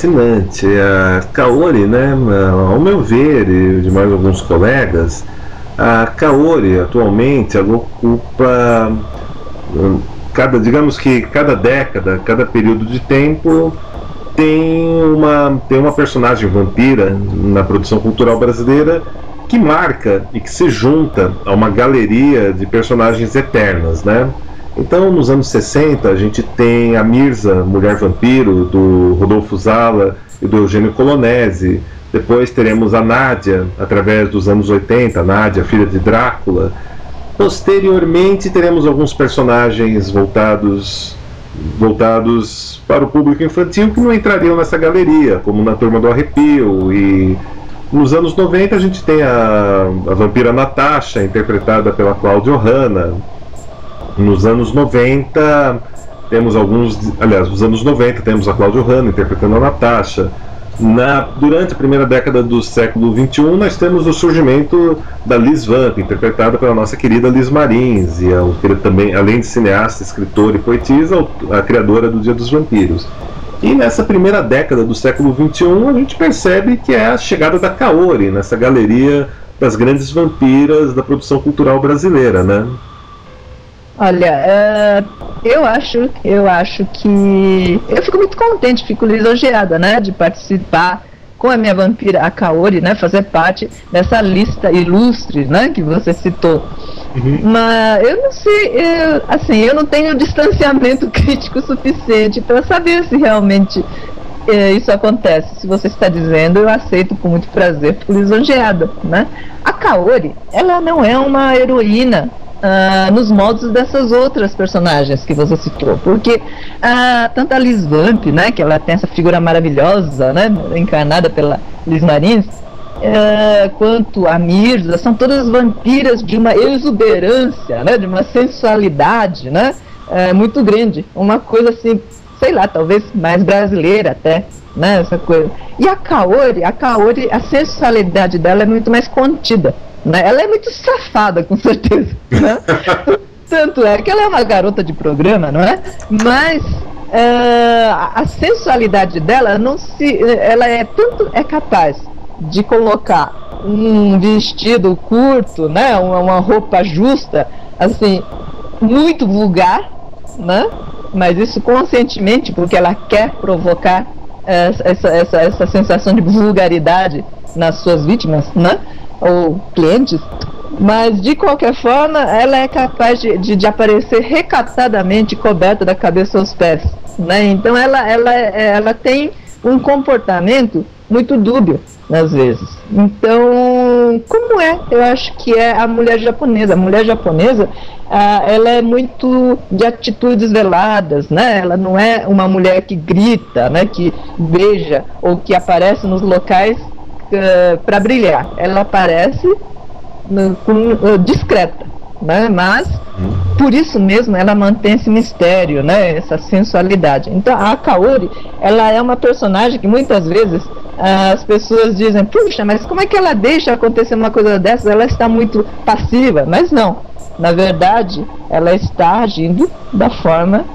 Fascinante. A Kaori, né, ao meu ver, e de mais alguns colegas, A Kaori, atualmente, ela ocupa, cada, digamos que cada década, cada período de tempo, tem uma, tem uma personagem vampira na produção cultural brasileira que marca e que se junta a uma galeria de personagens eternas, né? Então, nos anos sessenta, a gente tem a Mirza, Mulher Vampiro, do Rodolfo Zala e do Eugênio Colonese. Depois teremos a Nádia, através dos anos oitenta, a Nádia, filha de Drácula. Posteriormente, teremos alguns personagens voltados, voltados para o público infantil que não entrariam nessa galeria, como na Turma do Arrepio. E nos anos noventa, a gente tem a, a vampira Natasha, interpretada pela Cláudia Hanna. Nos anos noventa temos alguns, aliás, nos anos noventa temos a Cláudia Hanna interpretando a Natasha. Na, durante a primeira década do século vinte e um, nós temos o surgimento da Liz Vamp, interpretada pela nossa querida Liz Marins, e a, também, além de cineasta, escritora e poetisa, a criadora do Dia dos Vampiros. E nessa primeira década do século vinte e um, a gente percebe que é a chegada da Kaori, nessa galeria das grandes vampiras da produção cultural brasileira, né? Olha, uh, eu acho, eu acho que eu fico muito contente, fico lisonjeada, né, de participar com a minha vampira, a Kaori, né, fazer parte dessa lista ilustre, né, que você citou. Uhum. Mas eu não sei, eu, assim, eu não tenho distanciamento crítico suficiente para saber se realmente eh, isso acontece. Se você está dizendo, eu aceito com muito prazer, fico lisonjeada, né. A Kaori, ela não é uma heroína Uh, nos moldes dessas outras personagens que você citou, porque uh, tanto a Liz Vamp, né, que ela tem essa figura maravilhosa, né, encarnada pela Liz Marins, uh, quanto a Mirza, são todas vampiras de uma exuberância, né, de uma sensualidade, né, uh, muito grande, uma coisa assim, sei lá, talvez mais brasileira até, né, essa coisa. E a Kaori, a Kaori, a sensualidade dela é muito mais contida, né? Ela é muito safada, com certeza, né? Tanto é que ela é uma garota de programa, não é? Mas uh, a sensualidade dela não se, ela é tanto é capaz de colocar um vestido curto, né? Uma, uma roupa justa, assim, muito vulgar, né? Mas isso conscientemente, porque ela quer provocar essa, essa, essa, essa sensação de vulgaridade nas suas vítimas, né? Ou clientes, mas de qualquer forma ela é capaz de, de, de aparecer recatadamente coberta da cabeça aos pés, né? Então ela, ela, ela tem um comportamento muito dúbio às vezes. Então, como é? Eu acho que é a mulher japonesa. A mulher japonesa, ah, ela é muito de atitudes veladas, né? Ela não é uma mulher que grita, né? Que beija ou que aparece nos locais Uh, para brilhar. Ela aparece no, com, uh, discreta, né? Mas por isso mesmo ela mantém esse mistério, né? Essa sensualidade. Então a Kaori, ela é uma personagem que muitas vezes uh, as pessoas dizem, puxa, mas como é que ela deixa acontecer uma coisa dessas? Ela está muito passiva. Mas não, na verdade ela está agindo da forma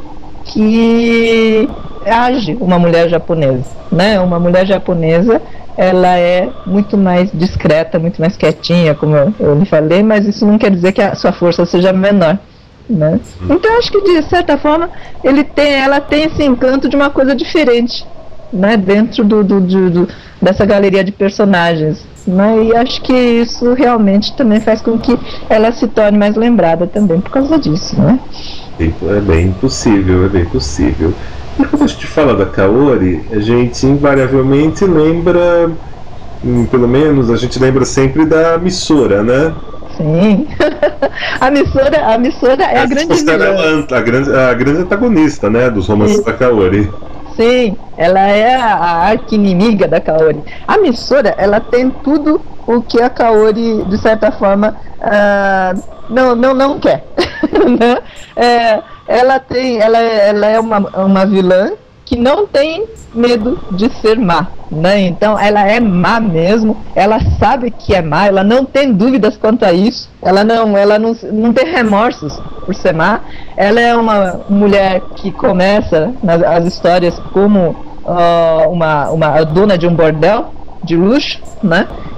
que age uma mulher japonesa, né? Uma mulher japonesa, ela é muito mais discreta, muito mais quietinha, como eu, eu lhe falei, mas isso não quer dizer que a sua força seja menor, né? Então eu acho que de certa forma ele tem, ela tem esse encanto de uma coisa diferente, né? Dentro do, do, do, do dessa galeria de personagens, né? E acho que isso realmente também faz com que ela se torne mais lembrada também por causa disso, né? É bem possível, é bem possível. E quando a gente fala da Kaori, a gente invariavelmente lembra, pelo menos a gente lembra sempre da Missora, né? Sim. a Missora, a Missora é a, a grande vilã. A grande, a grande antagonista, né, dos romances Sim. da Kaori. Sim, ela é a arqui-inimiga da Kaori. A Missora, ela tem tudo o que a Kaori, de certa forma, uh, não, não, não quer. né? é, ela tem, ela, ela é uma, uma vilã que não tem medo de ser má, né? Então ela é má mesmo, ela sabe que é má, ela não tem dúvidas quanto a isso, ela não, ela não, não tem remorsos por ser má. Ela é uma mulher que começa nas as histórias como uh, uma, uma dona de um bordel de luxo, né?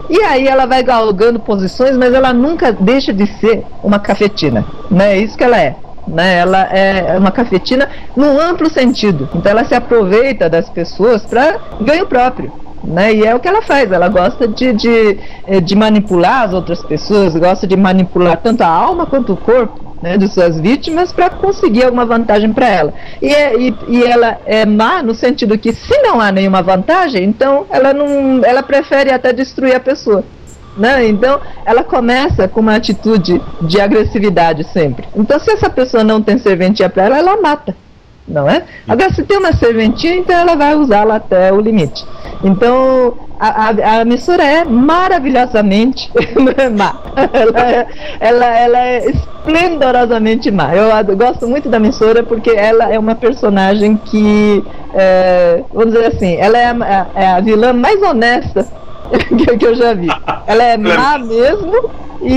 E aí ela vai galgando posições, mas ela nunca deixa de ser uma cafetina, né? É isso que ela é. Né, ela é uma cafetina num amplo sentido, então ela se aproveita das pessoas para ganho próprio, né, e é o que ela faz, ela gosta de, de, de manipular as outras pessoas, gosta de manipular tanto a alma quanto o corpo, né, de suas vítimas para conseguir alguma vantagem para ela, e, é, e, e ela é má no sentido que se não há nenhuma vantagem, então ela, não, ela prefere até destruir a pessoa. Né? Então ela começa com uma atitude de agressividade sempre. Então se essa pessoa não tem serventia para ela, ela mata, não é? Agora se tem uma serventia, então ela vai usá-la até o limite. Então a, a, a Missora é maravilhosamente má. Ela é, ela, ela é esplendorosamente má. Eu, eu gosto muito da Missora porque ela é uma personagem que é, vamos dizer assim, ela é a, é a vilã mais honesta que, que eu já vi. Ela é má mesmo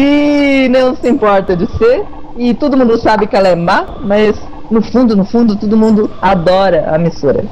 e não se importa de ser, e todo mundo sabe que ela é má, mas no fundo, no fundo, todo mundo adora a Missora.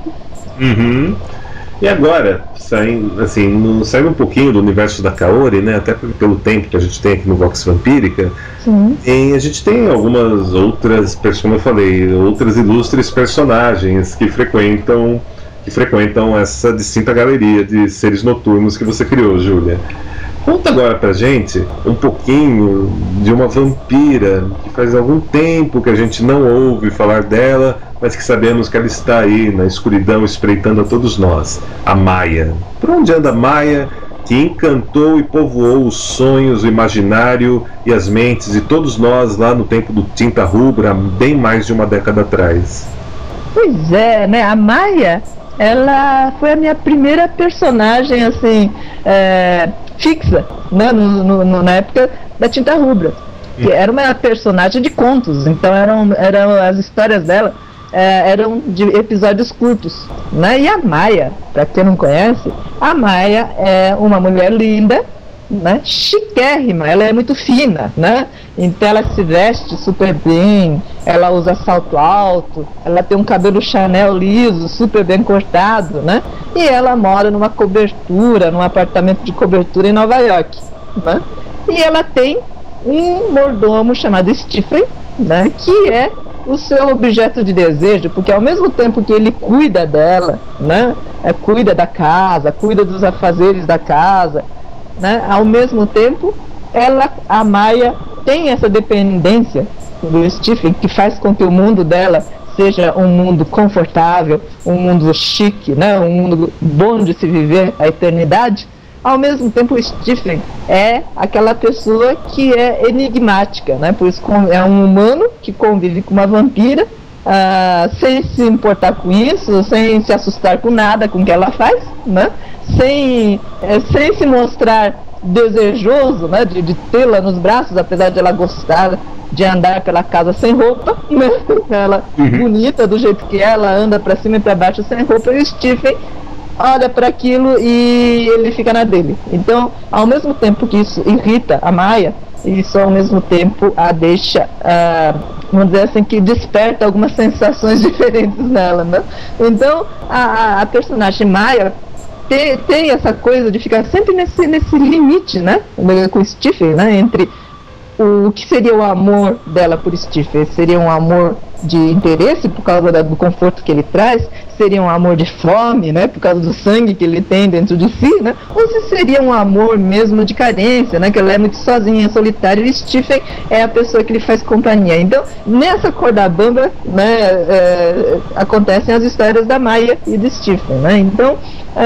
Uhum. E agora, saindo, assim, no, saindo um pouquinho do universo da Kaori, né, até pelo tempo que a gente tem aqui no Vox Vampírica, em, a gente tem algumas outras, como eu falei, outras ilustres personagens que frequentam que frequentam essa distinta galeria de seres noturnos que você criou, Júlia. Conta agora pra gente um pouquinho de uma vampira que faz algum tempo que a gente não ouve falar dela, mas que sabemos que ela está aí na escuridão espreitando a todos nós, a Maia. Por onde anda a Maia, que encantou e povoou os sonhos, o imaginário e as mentes de todos nós lá no tempo do Tinta Rubra, bem mais de uma década atrás? Pois é, né? A Maia, ela foi a minha primeira personagem, assim, é, fixa, né, no, no, na época da Tinta Rubra, que era uma personagem de contos, então eram, eram as histórias dela é, eram de episódios curtos, né, e a Maia, para quem não conhece, a Maia é uma mulher linda, né, chiquérrima, ela é muito fina, né, então ela se veste super bem, ela usa salto alto, ela tem um cabelo Chanel liso, super bem cortado, né, e ela mora numa cobertura, num apartamento de cobertura em Nova York, né, e ela tem um mordomo chamado Stephen, né, que é o seu objeto de desejo, porque ao mesmo tempo que ele cuida dela, né, é, cuida da casa, cuida dos afazeres da casa, né, ao mesmo tempo, ela, a Maia, tem essa dependência do Stephen, que faz com que o mundo dela seja um mundo confortável, um mundo chique, né, um mundo bom de se viver a eternidade. Ao mesmo tempo, o Stephen é aquela pessoa que é enigmática, né, por isso é um humano que convive com uma vampira, Uh, sem se importar com isso, sem se assustar com nada, com o que ela faz, né? sem, é, sem se mostrar desejoso, né? de, de tê-la nos braços, apesar de ela gostar de andar pela casa sem roupa, né? Ela uhum. bonita do jeito que ela anda para cima e para baixo sem roupa, e o Stephen olha para aquilo e ele fica na dele. Então, ao mesmo tempo que isso irrita a Maia, isso ao mesmo tempo a deixa, uh, vamos dizer assim, que desperta algumas sensações diferentes nela, né? Então a, a personagem Maia tem, tem essa coisa de ficar sempre nesse, nesse limite, né, com o Stephen, né, entre o que seria o amor dela por Stephen, seria um amor de interesse por causa da, do conforto que ele traz, seria um amor de fome, né, por causa do sangue que ele tem dentro de si, né, ou se seria um amor mesmo de carência, né, que ela é muito sozinha, solitária, e Stephen é a pessoa que lhe faz companhia. Então, nessa corda bamba, né, é, acontecem as histórias da Maia e de Stephen, né, então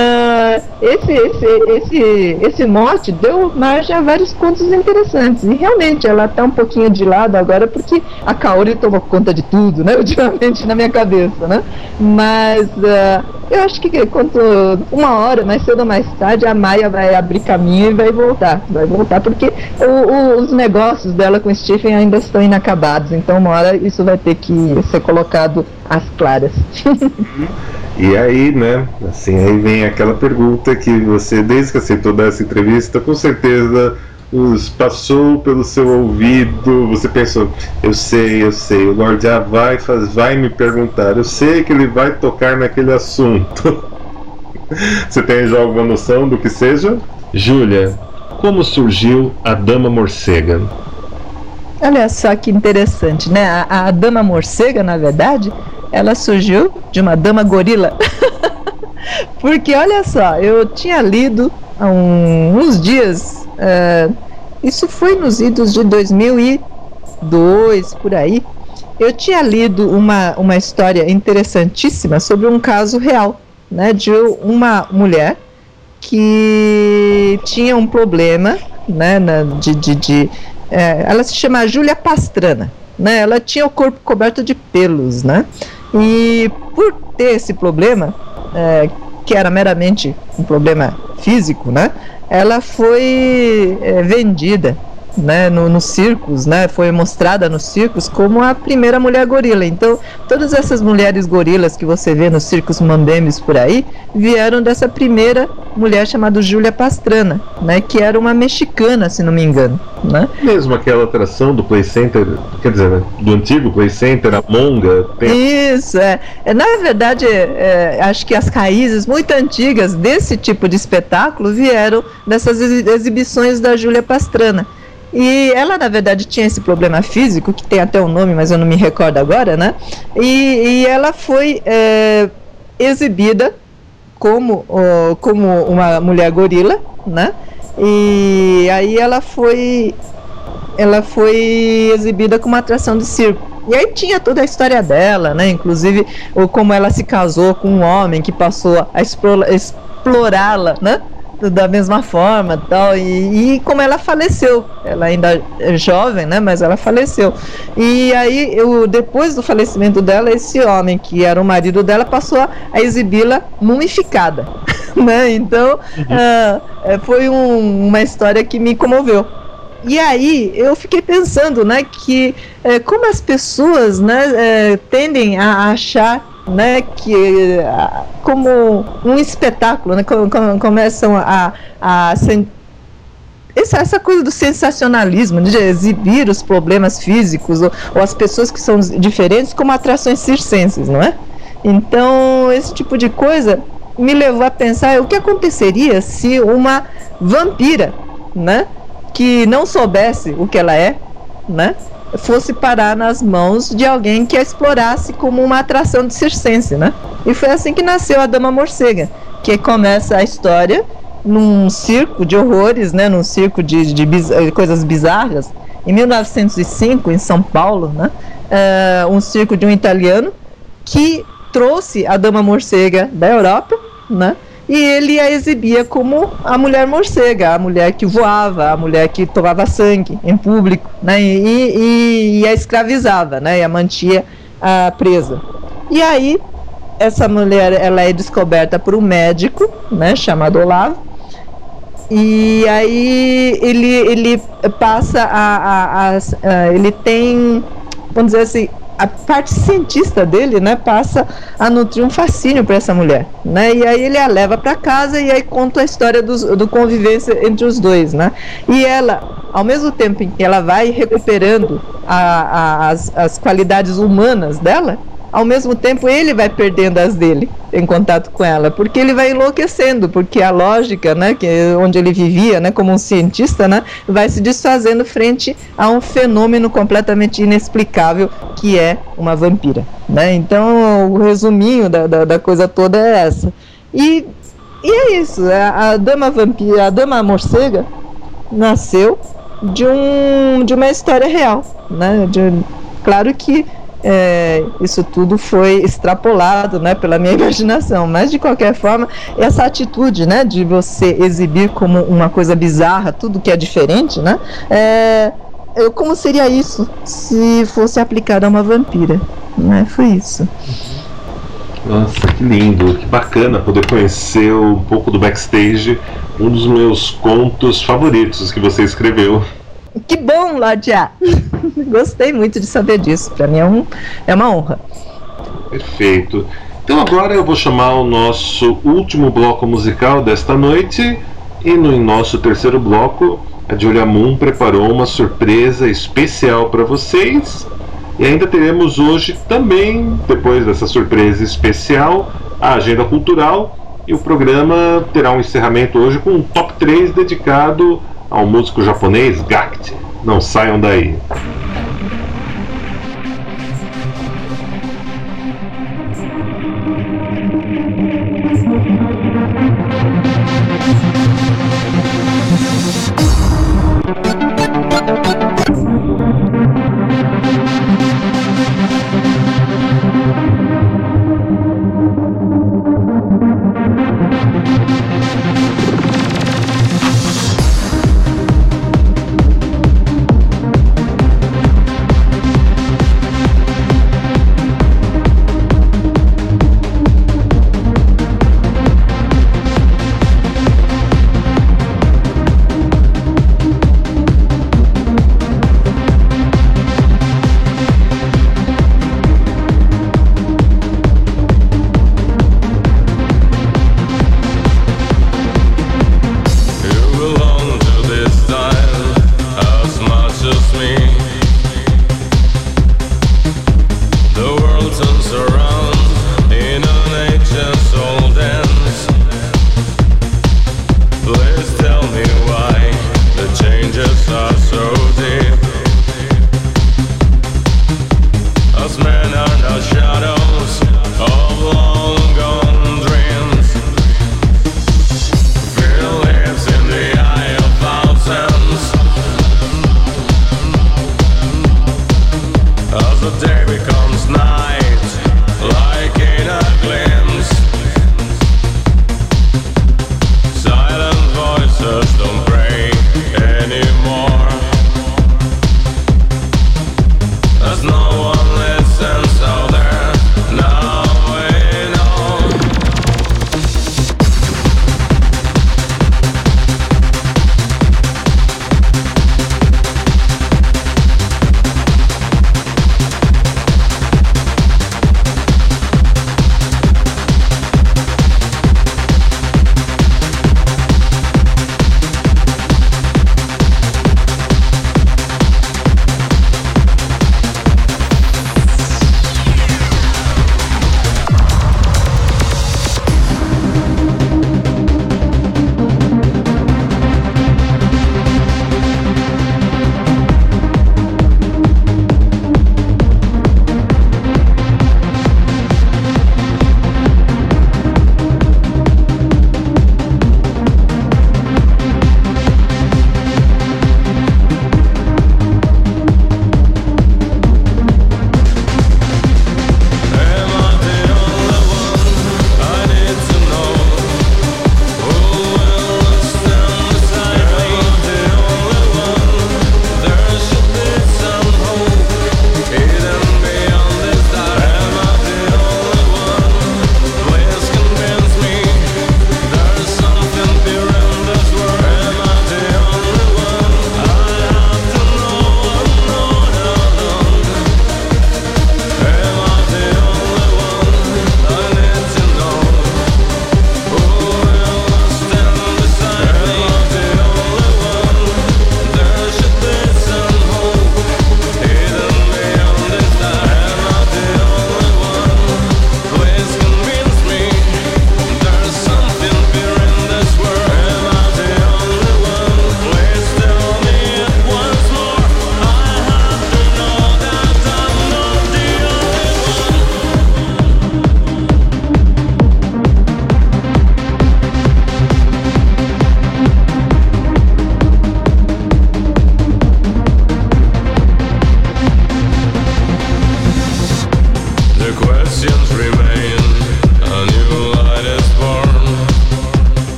uh, esse, esse, esse, esse mote deu margem a vários contos interessantes, e realmente ela está um pouquinho de lado agora, porque a Kaori tomou conta de tudo, né, ultimamente na minha cabeça, né, mas uh, eu acho que quanto uma hora, mais cedo ou mais tarde, a Maia vai abrir caminho e vai voltar, vai voltar, porque o, o, os negócios dela com o Stephen ainda estão inacabados, então uma hora isso vai ter que ser colocado às claras. E aí, né, assim, aí vem aquela pergunta que você, desde que aceitou dar essa entrevista, com certeza os passou pelo seu ouvido, você pensou, eu sei, eu sei, o Lorde A vai, faz, vai me perguntar, eu sei que ele vai tocar naquele assunto. Você tem já alguma noção do que seja? Júlia, como surgiu a Dama Morcega? Olha só que interessante, né? A, a Dama Morcega, na verdade, ela surgiu de uma Dama Gorila. Porque, olha só, eu tinha lido há um, uns dias, uh, isso foi nos idos de dois mil e dois, por aí, eu tinha lido uma, uma história interessantíssima sobre um caso real, né, de uma mulher que tinha um problema, né, na, de... de, de é, ela se chama Júlia Pastrana, né, ela tinha o corpo coberto de pelos, né, e por ter esse problema, é, que era meramente um problema físico, né, ela foi é, vendida, né, no, nos circos, né, foi mostrada nos circos como a primeira mulher gorila. Então, todas essas mulheres gorilas que você vê nos circos mambembes por aí, vieram dessa primeira mulher chamada Júlia Pastrana, né, que era uma mexicana, se não me engano, né? Mesmo aquela atração do Play Center, quer dizer, né, do antigo Play Center, a Monga. Tem... Isso, é. é na verdade, é, acho que as raízes muito antigas desse tipo de espetáculo vieram dessas exibições da Júlia Pastrana. E ela, na verdade, tinha esse problema físico, que tem até um nome, mas eu não me recordo agora, né? E, e ela foi é, exibida como, ó, como uma mulher gorila, né? E aí ela foi, ela foi exibida como uma atração de circo. E aí tinha toda a história dela, né? Inclusive, ou como ela se casou com um homem que passou a explorá-la, né? Da mesma forma, tal, e, e como ela faleceu, ela ainda é jovem, né, mas ela faleceu, e aí eu, depois do falecimento dela, esse homem que era o marido dela passou a, a exibi-la mumificada, né, então uhum. uh, foi um, uma história que me comoveu. E aí eu fiquei pensando, né, que é, como as pessoas, né, é, tendem a achar, né, que como um espetáculo, né, começam a, a essa, essa coisa do sensacionalismo, de exibir os problemas físicos ou, ou as pessoas que são diferentes como atrações circenses, não é? Então esse tipo de coisa me levou a pensar o que aconteceria se uma vampira, né, que não soubesse o que ela é, né, fosse parar nas mãos de alguém que a explorasse como uma atração de circense, né? E foi assim que nasceu a Dama Morcega, que começa a história num circo de horrores, né? Num circo de, de biz... coisas bizarras, em mil novecentos e cinco, em São Paulo, né? Uh, um circo de um italiano que trouxe a Dama Morcega da Europa, né? E ele a exibia como a mulher morcega, a mulher que voava, a mulher que tomava sangue em público, né, e, e, e a escravizava, né, e a mantinha a presa. E aí, essa mulher, ela é descoberta por um médico, né, chamado Olavo, e aí ele, ele passa a, a, a, a... ele tem, vamos dizer assim, a parte cientista dele, né, passa a nutrir um fascínio para essa mulher, né, e aí ele a leva para casa e aí conta a história do, do convivência entre os dois, né, e ela, ao mesmo tempo em que ela vai recuperando a, a, as, as qualidades humanas dela, ao mesmo tempo ele vai perdendo as dele em contato com ela, porque ele vai enlouquecendo, porque a lógica, né, que onde ele vivia, né, como um cientista, né, vai se desfazendo frente a um fenômeno completamente inexplicável que é uma vampira, né? Então o resuminho da, da, da coisa toda é essa. E, e é isso, a, a dama vampira, a Dama Morcega nasceu de, um, de uma história real, né? De, claro que É, isso tudo foi extrapolado, né, pela minha imaginação, mas de qualquer forma essa atitude, né, de você exibir como uma coisa bizarra tudo que é diferente, né, é, como seria isso se fosse aplicado a uma vampira, né, foi isso. Nossa, que lindo, que bacana poder conhecer um pouco do backstage, um dos meus contos favoritos que você escreveu. Que bom, Ladia! Gostei muito de saber disso. Para mim é, um, é uma honra. Perfeito. Então agora eu vou chamar o nosso último bloco musical desta noite. E no nosso terceiro bloco, a Julia Moon preparou uma surpresa especial para vocês. E ainda teremos hoje também, depois dessa surpresa especial, a agenda cultural. E o programa terá um encerramento hoje com um top três dedicado ao músico japonês Gact. Não saiam daí.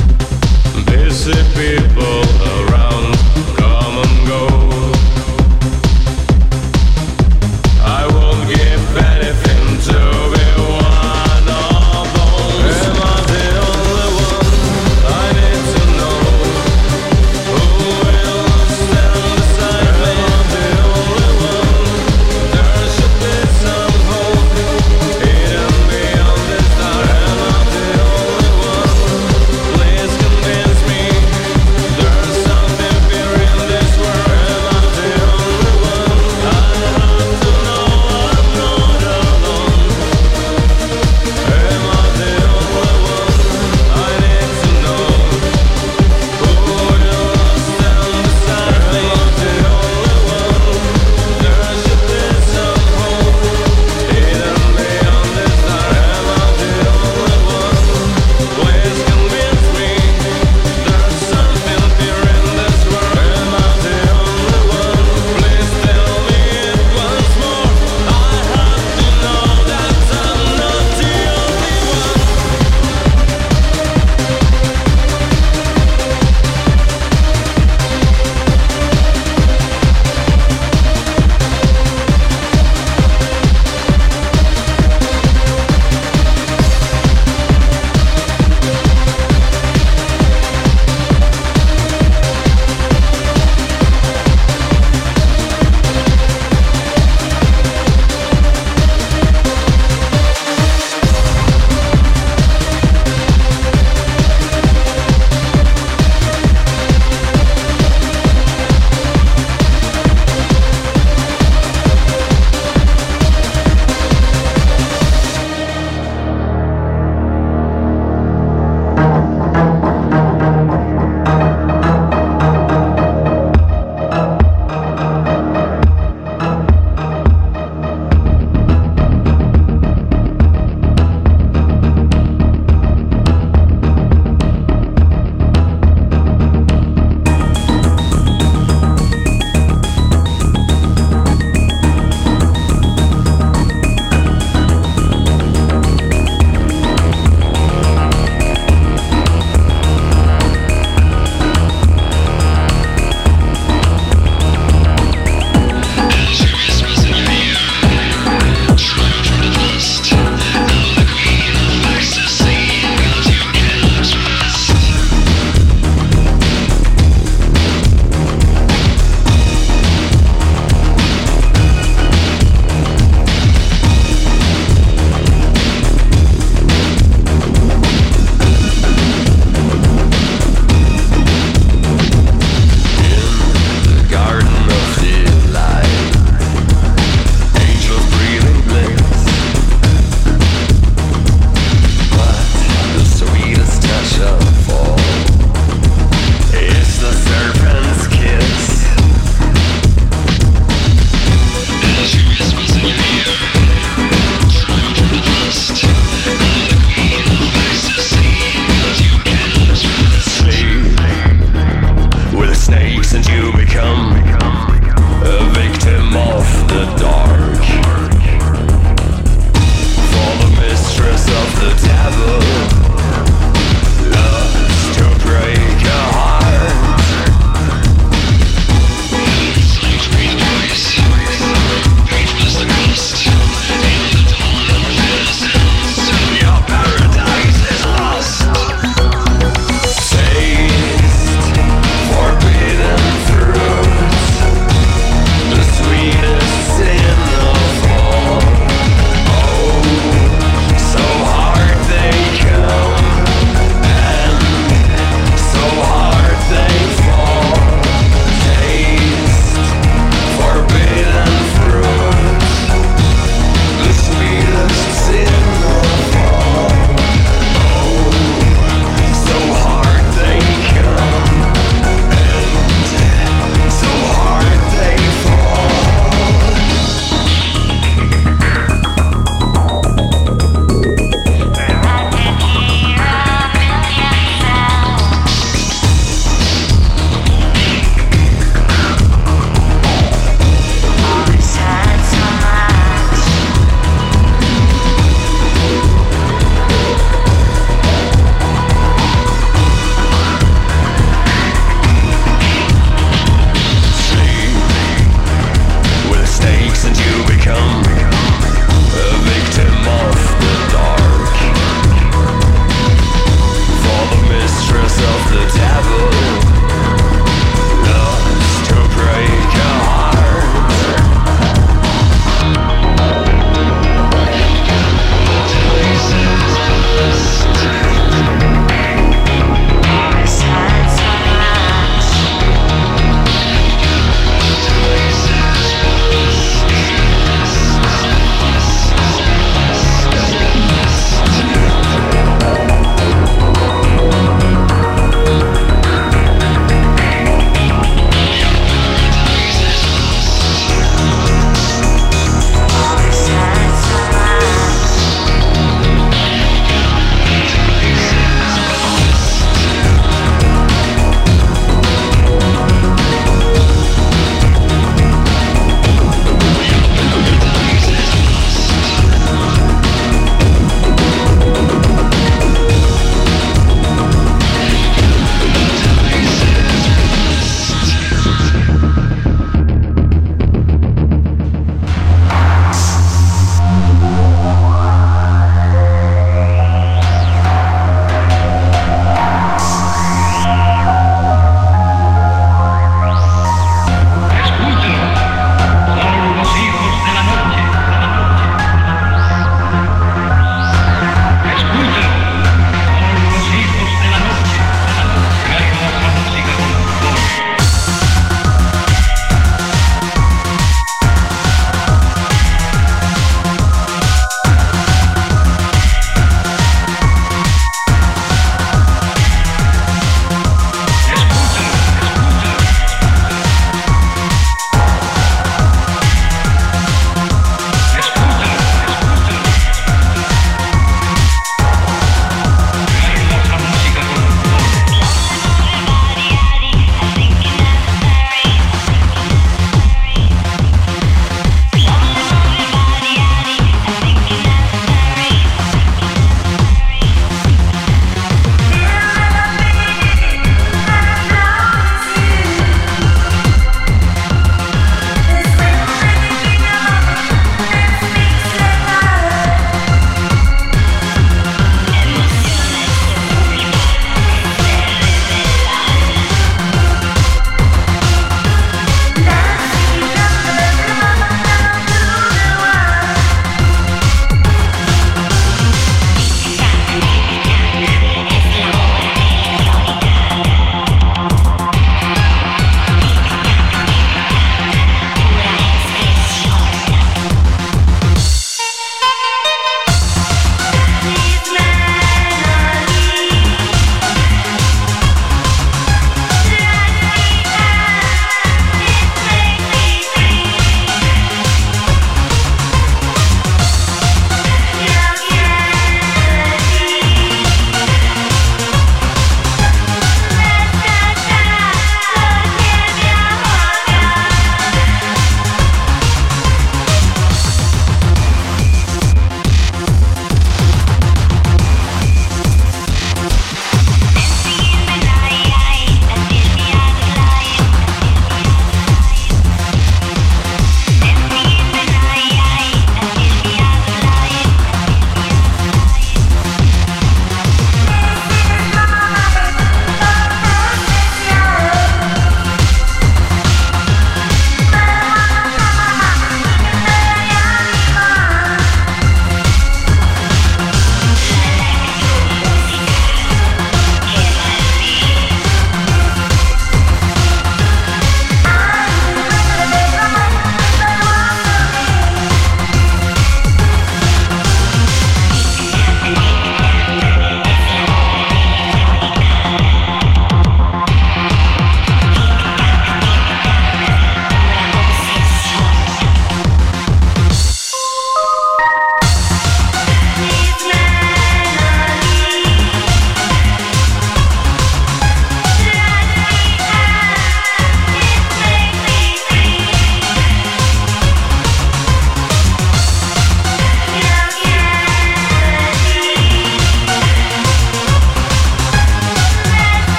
Busy people around, come and go.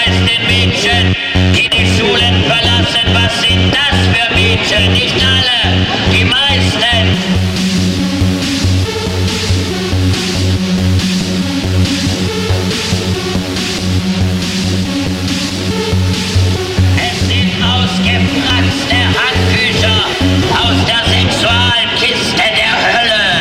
meisten Mädchen, die die Schulen verlassen. Was sind das für Mädchen? Nicht alle, die meisten. Ausgefratzte Handtücher aus der Sexualkiste der Hölle.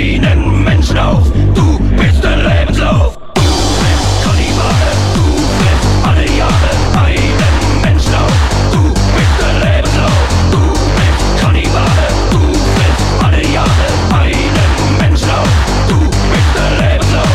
einen Menschen auf. Du bist der Lebenslauf. Du bist Kannibale, du frisst alle Jahre einen Menschen auf. Du bist der Lebenslauf. Du bist Kannibale, du frisst alle Jahre einen Menschen auf. Du bist der Lebenslauf.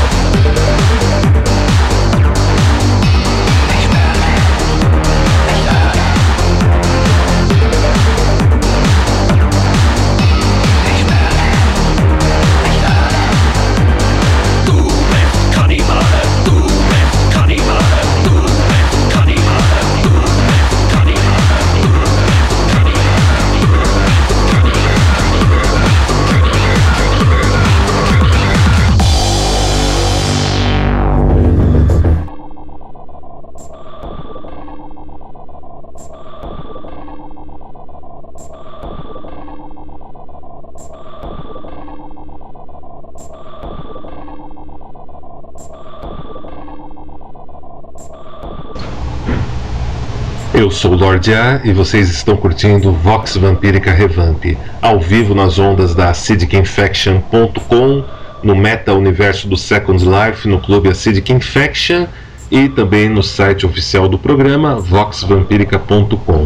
Eu sou o Lorde A e vocês estão curtindo Vox Vampírica Revamp, ao vivo nas ondas da acidic infection ponto com, no meta-universo do Second Life, no clube Acidic Infection, e também no site oficial do programa, vox vampirica ponto com.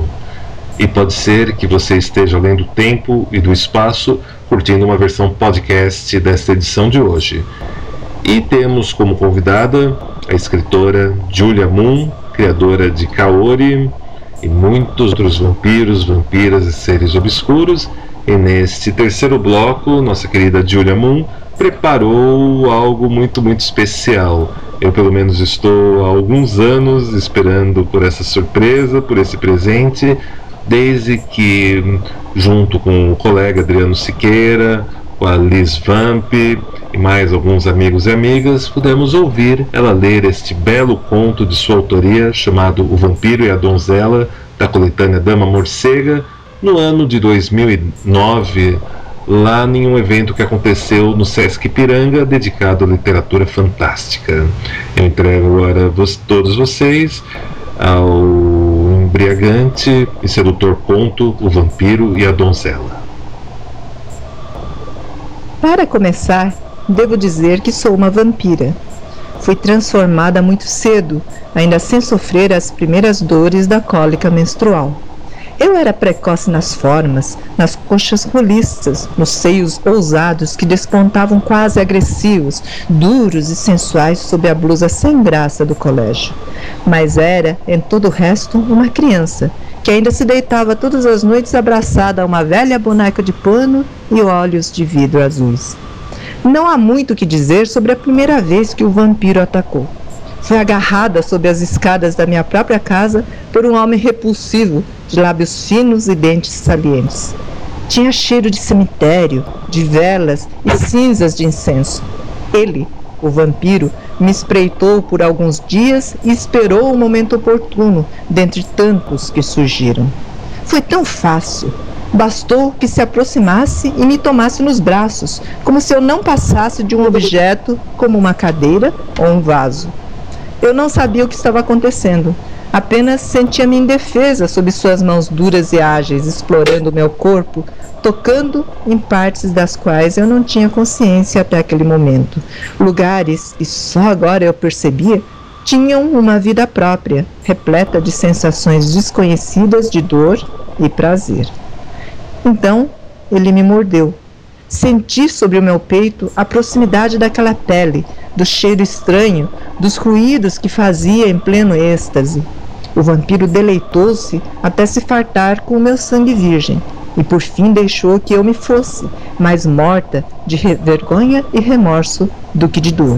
E pode ser que você esteja além do tempo e do espaço, curtindo uma versão podcast desta edição de hoje. E temos como convidada a escritora Julia Moon, criadora de Kaori e muitos outros vampiros, vampiras e seres obscuros. E neste terceiro bloco, nossa querida Julia Moon preparou algo muito, muito especial. Eu, pelo menos, estou há alguns anos esperando por essa surpresa, por esse presente, desde que, junto com o colega Adriano Siqueira, com a Liz Vamp e mais alguns amigos e amigas, pudemos ouvir ela ler este belo conto de sua autoria chamado O Vampiro e a Donzela, da coletânea Dama Morcega, no ano de dois mil e nove, lá em um evento que aconteceu no Sesc Ipiranga, dedicado à literatura fantástica. Eu entrego agora vos, todos vocês ao embriagante e sedutor conto O Vampiro e a Donzela. Para começar, devo dizer que sou uma vampira. Fui transformada muito cedo, ainda sem sofrer as primeiras dores da cólica menstrual. Eu era precoce nas formas, nas coxas rolistas, nos seios ousados que despontavam quase agressivos, duros e sensuais sob a blusa sem graça do colégio. Mas era, em todo o resto, uma criança, que ainda se deitava todas as noites abraçada a uma velha boneca de pano e olhos de vidro azuis. Não há muito o que dizer sobre a primeira vez que o vampiro atacou. Foi agarrada sob as escadas da minha própria casa por um homem repulsivo, de lábios finos e dentes salientes. Tinha cheiro de cemitério, de velas e cinzas de incenso. Ele, o vampiro, me espreitou por alguns dias e esperou o momento oportuno, dentre tantos que surgiram. Foi tão fácil. Bastou que se aproximasse e me tomasse nos braços, como se eu não passasse de um objeto como uma cadeira ou um vaso. Eu não sabia o que estava acontecendo, apenas sentia-me indefesa sob suas mãos duras e ágeis, explorando meu corpo, tocando em partes das quais eu não tinha consciência até aquele momento. Lugares, e só agora eu percebia, tinham uma vida própria, repleta de sensações desconhecidas de dor e prazer. Então, ele me mordeu. Senti sobre o meu peito a proximidade daquela pele, do cheiro estranho, dos ruídos que fazia em pleno êxtase. O vampiro deleitou-se até se fartar com o meu sangue virgem, e por fim deixou que eu me fosse, mais morta de vergonha e remorso do que de dor.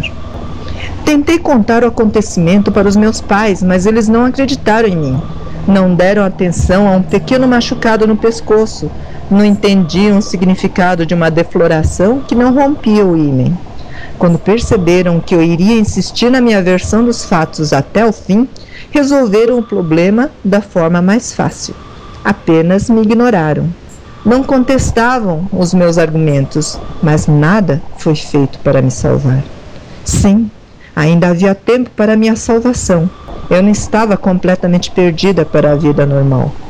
Tentei contar o acontecimento para os meus pais, mas eles não acreditaram em mim. Não deram atenção a um pequeno machucado no pescoço, não entendiam o significado de uma defloração que não rompia o ímen. Quando perceberam que eu iria insistir na minha versão dos fatos até o fim, resolveram o problema da forma mais fácil. Apenas me ignoraram. Não contestavam os meus argumentos, mas nada foi feito para me salvar. Sim, ainda havia tempo para minha salvação. Eu não estava completamente perdida para a vida normal.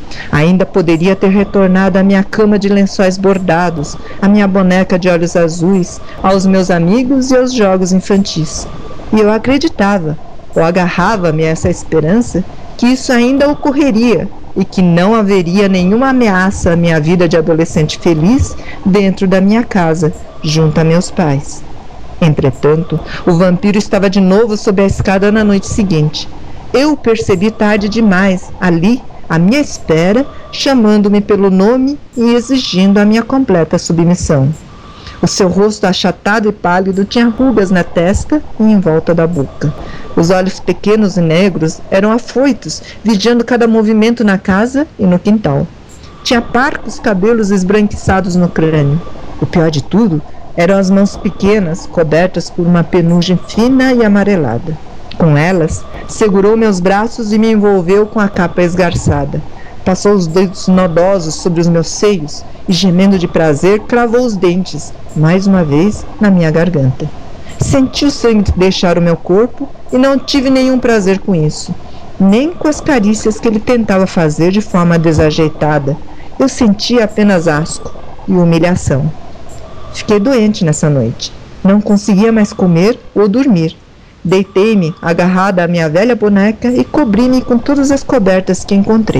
Ainda poderia ter retornado à minha cama de lençóis bordados, à minha boneca de olhos azuis, aos meus amigos e aos jogos infantis. E eu acreditava, ou agarrava-me a essa esperança, que isso ainda ocorreria e que não haveria nenhuma ameaça à minha vida de adolescente feliz dentro da minha casa, junto a meus pais. Entretanto, o vampiro estava de novo sob a escada na noite seguinte. Eu o percebi tarde demais, ali, à minha espera, chamando-me pelo nome e exigindo a minha completa submissão. O seu rosto achatado e pálido tinha rugas na testa e em volta da boca. Os olhos pequenos e negros eram afoitos, vigiando cada movimento na casa e no quintal. Tinha parcos cabelos esbranquiçados no crânio. O pior de tudo eram as mãos pequenas, cobertas por uma penugem fina e amarelada. Com elas, segurou meus braços e me envolveu com a capa esgarçada. Passou os dedos nodosos sobre os meus seios e, gemendo de prazer, cravou os dentes, mais uma vez, na minha garganta. Senti o sangue deixar o meu corpo e não tive nenhum prazer com isso, nem com as carícias que ele tentava fazer de forma desajeitada. Eu sentia apenas asco e humilhação. Fiquei doente nessa noite. Não conseguia mais comer ou dormir. Deitei-me, agarrada à minha velha boneca, e cobri-me com todas as cobertas que encontrei.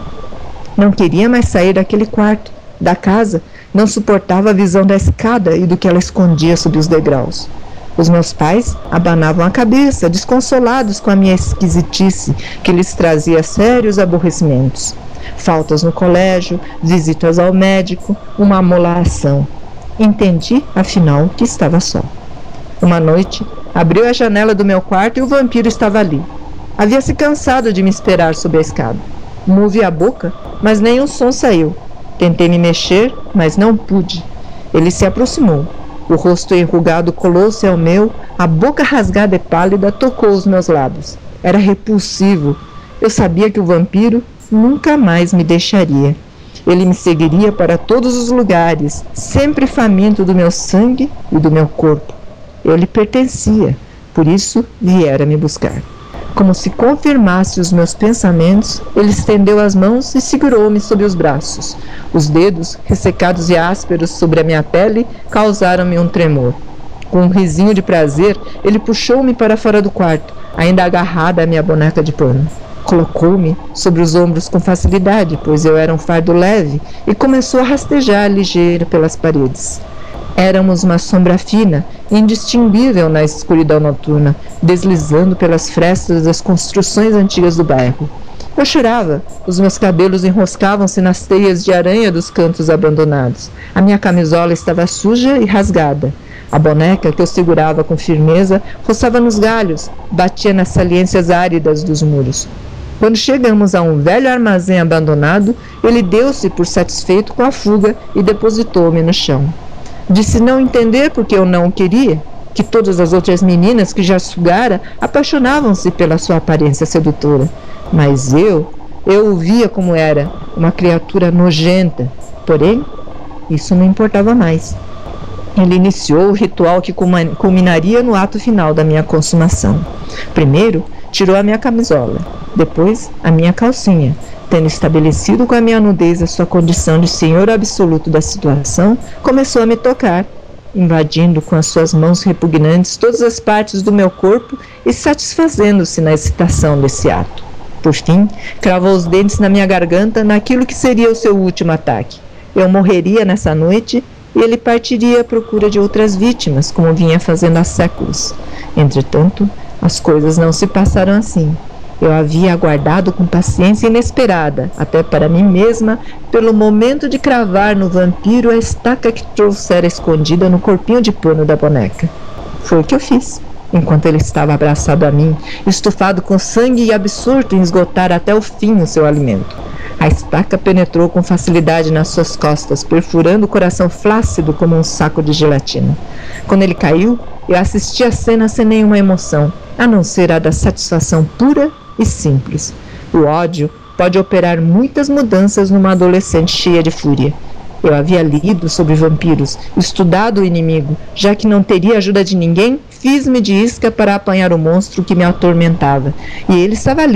Não queria mais sair daquele quarto, da casa, não suportava a visão da escada e do que ela escondia sob os degraus. Os meus pais abanavam a cabeça, desconsolados com a minha esquisitice, que lhes trazia sérios aborrecimentos. Faltas no colégio, visitas ao médico, uma amolação. Entendi, afinal, que estava só. Uma noite, abriu a janela do meu quarto e o vampiro estava ali. Havia se cansado de me esperar sob a escada. Movi a boca, mas nenhum som saiu. Tentei me mexer, mas não pude. Ele se aproximou. O rosto enrugado colou-se ao meu, a boca rasgada e pálida tocou os meus lábios. Era repulsivo. Eu sabia que o vampiro nunca mais me deixaria. Ele me seguiria para todos os lugares, sempre faminto do meu sangue e do meu corpo. Eu lhe pertencia, por isso viera me buscar. Como se confirmasse os meus pensamentos, ele estendeu as mãos e segurou-me sob os braços. Os dedos, ressecados e ásperos sobre a minha pele, causaram-me um tremor. Com um risinho de prazer, ele puxou-me para fora do quarto, ainda agarrada à minha boneca de pano. Colocou-me sobre os ombros com facilidade, pois eu era um fardo leve, e começou a rastejar ligeiro pelas paredes. Éramos uma sombra fina, indistinguível na escuridão noturna, deslizando pelas frestas das construções antigas do bairro. Eu chorava, os meus cabelos enroscavam-se nas teias de aranha dos cantos abandonados. A minha camisola estava suja e rasgada. A boneca, que eu segurava com firmeza, roçava nos galhos, batia nas saliências áridas dos muros. Quando chegamos a um velho armazém abandonado, ele deu-se por satisfeito com a fuga e depositou-me no chão. Disse não entender porque eu não o queria, que todas as outras meninas que já sugara apaixonavam-se pela sua aparência sedutora. Mas eu, eu o via como era, uma criatura nojenta. Porém, isso não importava mais. Ele iniciou o ritual que culminaria no ato final da minha consumação. Primeiro, tirou a minha camisola, depois a minha calcinha. Tendo estabelecido com a minha nudez a sua condição de senhor absoluto da situação, começou a me tocar, invadindo com as suas mãos repugnantes todas as partes do meu corpo e satisfazendo-se na excitação desse ato. Por fim, cravou os dentes na minha garganta naquilo que seria o seu último ataque. Eu morreria nessa noite e ele partiria à procura de outras vítimas, como vinha fazendo há séculos. Entretanto, as coisas não se passaram assim. Eu havia aguardado com paciência inesperada, até para mim mesma, pelo momento de cravar no vampiro a estaca que trouxera escondida no corpinho de pano da boneca. Foi o que eu fiz, enquanto ele estava abraçado a mim, estufado com sangue e absorto em esgotar até o fim o seu alimento. A estaca penetrou com facilidade nas suas costas, perfurando o coração flácido como um saco de gelatina. Quando ele caiu, eu assisti a cena sem nenhuma emoção, a não ser a da satisfação pura e simples. O ódio pode operar muitas mudanças numa adolescente cheia de fúria. Eu havia lido sobre vampiros, estudado o inimigo. Já que não teria ajuda de ninguém, fiz-me de isca para apanhar o monstro que me atormentava. E ele estava ali,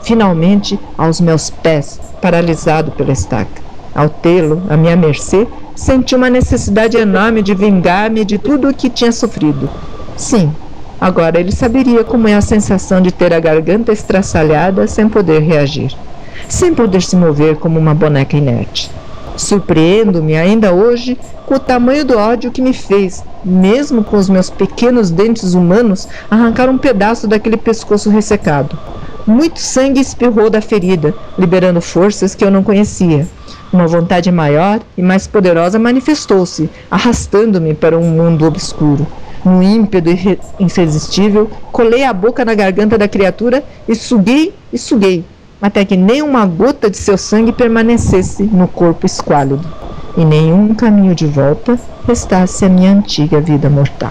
finalmente aos meus pés, paralisado pela estaca. Ao tê-lo à minha mercê, senti uma necessidade enorme de vingar-me de tudo o que tinha sofrido. Sim, agora ele saberia como é a sensação de ter a garganta estraçalhada sem poder reagir, sem poder se mover como uma boneca inerte. Surpreendo-me ainda hoje com o tamanho do ódio que me fez, mesmo com os meus pequenos dentes humanos, arrancar um pedaço daquele pescoço ressecado. Muito sangue espirrou da ferida, liberando forças que eu não conhecia. Uma vontade maior e mais poderosa manifestou-se, arrastando-me para um mundo obscuro. No ímpeto irresistível, colei a boca na garganta da criatura e suguei e suguei, até que nem uma gota de seu sangue permanecesse no corpo esquálido, e nenhum caminho de volta restasse à minha antiga vida mortal.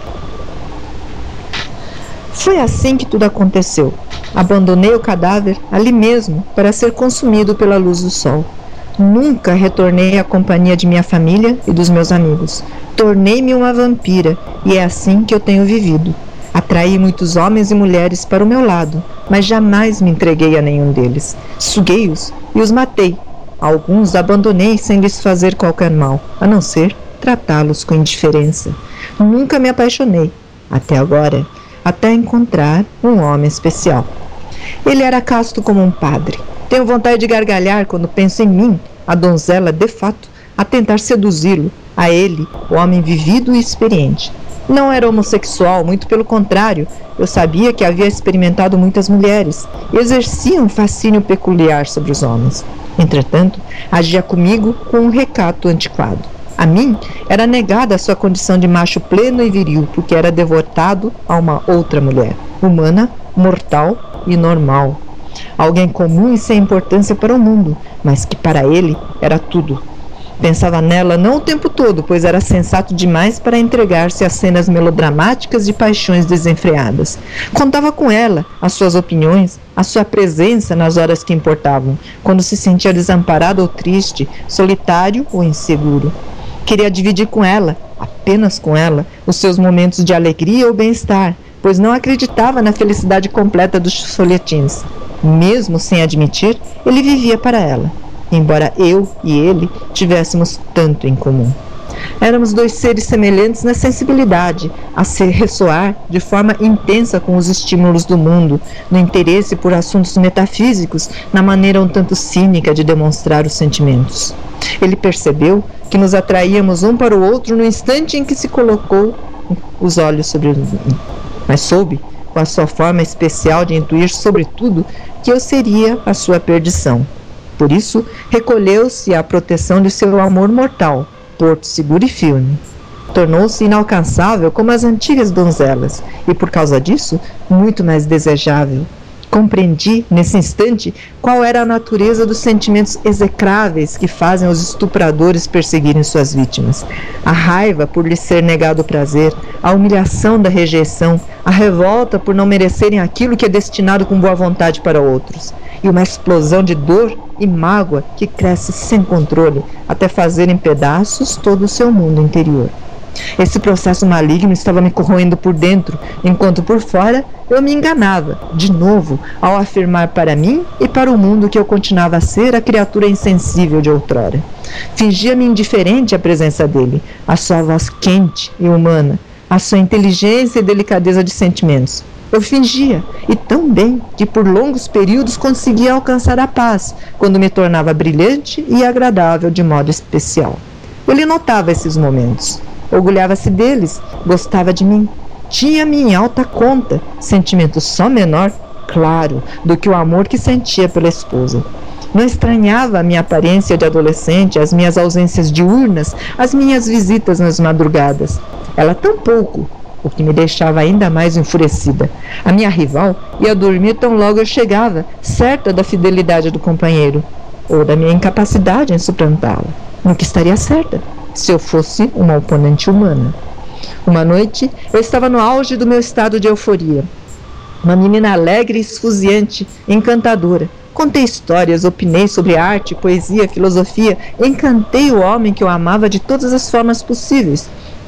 Foi assim que tudo aconteceu. Abandonei o cadáver ali mesmo para ser consumido pela luz do sol. Nunca retornei à companhia de minha família e dos meus amigos. Tornei-me uma vampira, e é assim que eu tenho vivido. Atraí muitos homens e mulheres para o meu lado, mas jamais me entreguei a nenhum deles. Suguei-os e os matei. Alguns abandonei sem lhes fazer qualquer mal, a não ser tratá-los com indiferença. Nunca me apaixonei, até agora, até encontrar um homem especial. Ele era casto como um padre. Tenho vontade de gargalhar quando penso em mim, a donzela de fato, a tentar seduzi-lo, a ele, o homem vivido e experiente. Não era homossexual, muito pelo contrário. Eu sabia que havia experimentado muitas mulheres e exercia um fascínio peculiar sobre os homens. Entretanto, agia comigo com um recato antiquado. A mim era negada a sua condição de macho pleno e viril, porque era devotado a uma outra mulher, humana, mortal e normal. Alguém comum e sem importância para o mundo, mas que para ele era tudo. Pensava nela não o tempo todo, pois era sensato demais para entregar-se a cenas melodramáticas de paixões desenfreadas. Contava com ela as suas opiniões, a sua presença nas horas que importavam, quando se sentia desamparado ou triste, solitário ou inseguro. Queria dividir com ela, apenas com ela, os seus momentos de alegria ou bem-estar, pois não acreditava na felicidade completa dos folhetins. Mesmo sem admitir, ele vivia para ela, embora eu e ele tivéssemos tanto em comum. Éramos dois seres semelhantes na sensibilidade, a se ressoar de forma intensa com os estímulos do mundo, no interesse por assuntos metafísicos, na maneira um tanto cínica de demonstrar os sentimentos. Ele percebeu que nos atraíamos um para o outro no instante em que se colocou os olhos sobre mim, mas soube, com a sua forma especial de intuir sobretudo, que eu seria a sua perdição. Por isso, recolheu-se à proteção de seu amor mortal, porto seguro e firme. Tornou-se inalcançável como as antigas donzelas, e por causa disso, muito mais desejável. Compreendi, nesse instante, qual era a natureza dos sentimentos execráveis que fazem os estupradores perseguirem suas vítimas. A raiva por lhes ser negado o prazer, a humilhação da rejeição, a revolta por não merecerem aquilo que é destinado com boa vontade para outros, e uma explosão de dor e mágoa que cresce sem controle, até fazer em pedaços todo o seu mundo interior. Esse processo maligno estava me corroendo por dentro, enquanto por fora eu me enganava, de novo, ao afirmar para mim e para o mundo que eu continuava a ser a criatura insensível de outrora. Fingia-me indiferente à presença dele, à sua voz quente e humana, à sua inteligência e delicadeza de sentimentos. Eu fingia, e tão bem, que por longos períodos conseguia alcançar a paz, quando me tornava brilhante e agradável de modo especial. Ele notava esses momentos. Orgulhava-se deles, gostava de mim, tinha-me em alta conta, sentimento só menor, claro, do que o amor que sentia pela esposa. Não estranhava a minha aparência de adolescente, as minhas ausências diurnas, as minhas visitas nas madrugadas. Ela tampouco, o que me deixava ainda mais enfurecida. A minha rival ia dormir tão logo eu chegava, certa da fidelidade do companheiro, ou da minha incapacidade em suplantá-la. No que estaria certa, se eu fosse uma oponente humana. Uma noite, eu estava no auge do meu estado de euforia. Uma menina alegre e esfuziante, encantadora. Contei histórias, opinei sobre arte, poesia, filosofia, encantei o homem que eu amava de todas as formas possíveis.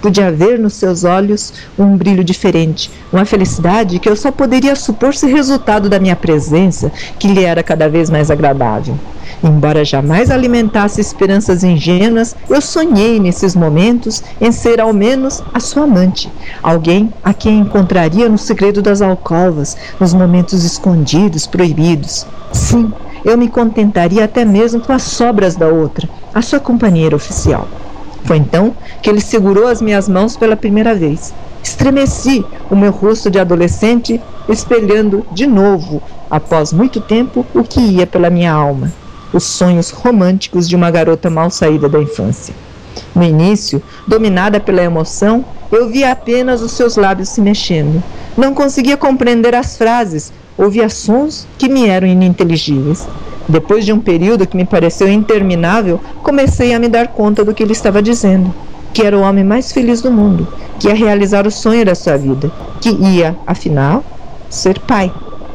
Podia ver nos seus olhos um brilho diferente, uma felicidade que eu só poderia supor ser resultado da minha presença, que lhe era cada vez mais agradável. Embora jamais alimentasse esperanças ingênuas, eu sonhei nesses momentos em ser ao menos a sua amante, alguém a quem encontraria no segredo das alcovas, nos momentos escondidos, proibidos. Sim, eu me contentaria até mesmo com as sobras da outra, a sua companheira oficial. Foi então que ele segurou as minhas mãos pela primeira vez. Estremeci, o meu rosto de adolescente espelhando de novo, após muito tempo, o que ia pela minha alma. Os sonhos românticos de uma garota mal saída da infância. No início, dominada pela emoção, eu via apenas os seus lábios se mexendo. Não conseguia compreender as frases, ouvia sons que me eram ininteligíveis. Depois de um período que me pareceu interminável, comecei a me dar conta do que ele estava dizendo. Que era o homem mais feliz do mundo, que ia realizar o sonho da sua vida, que ia, afinal, ser pai.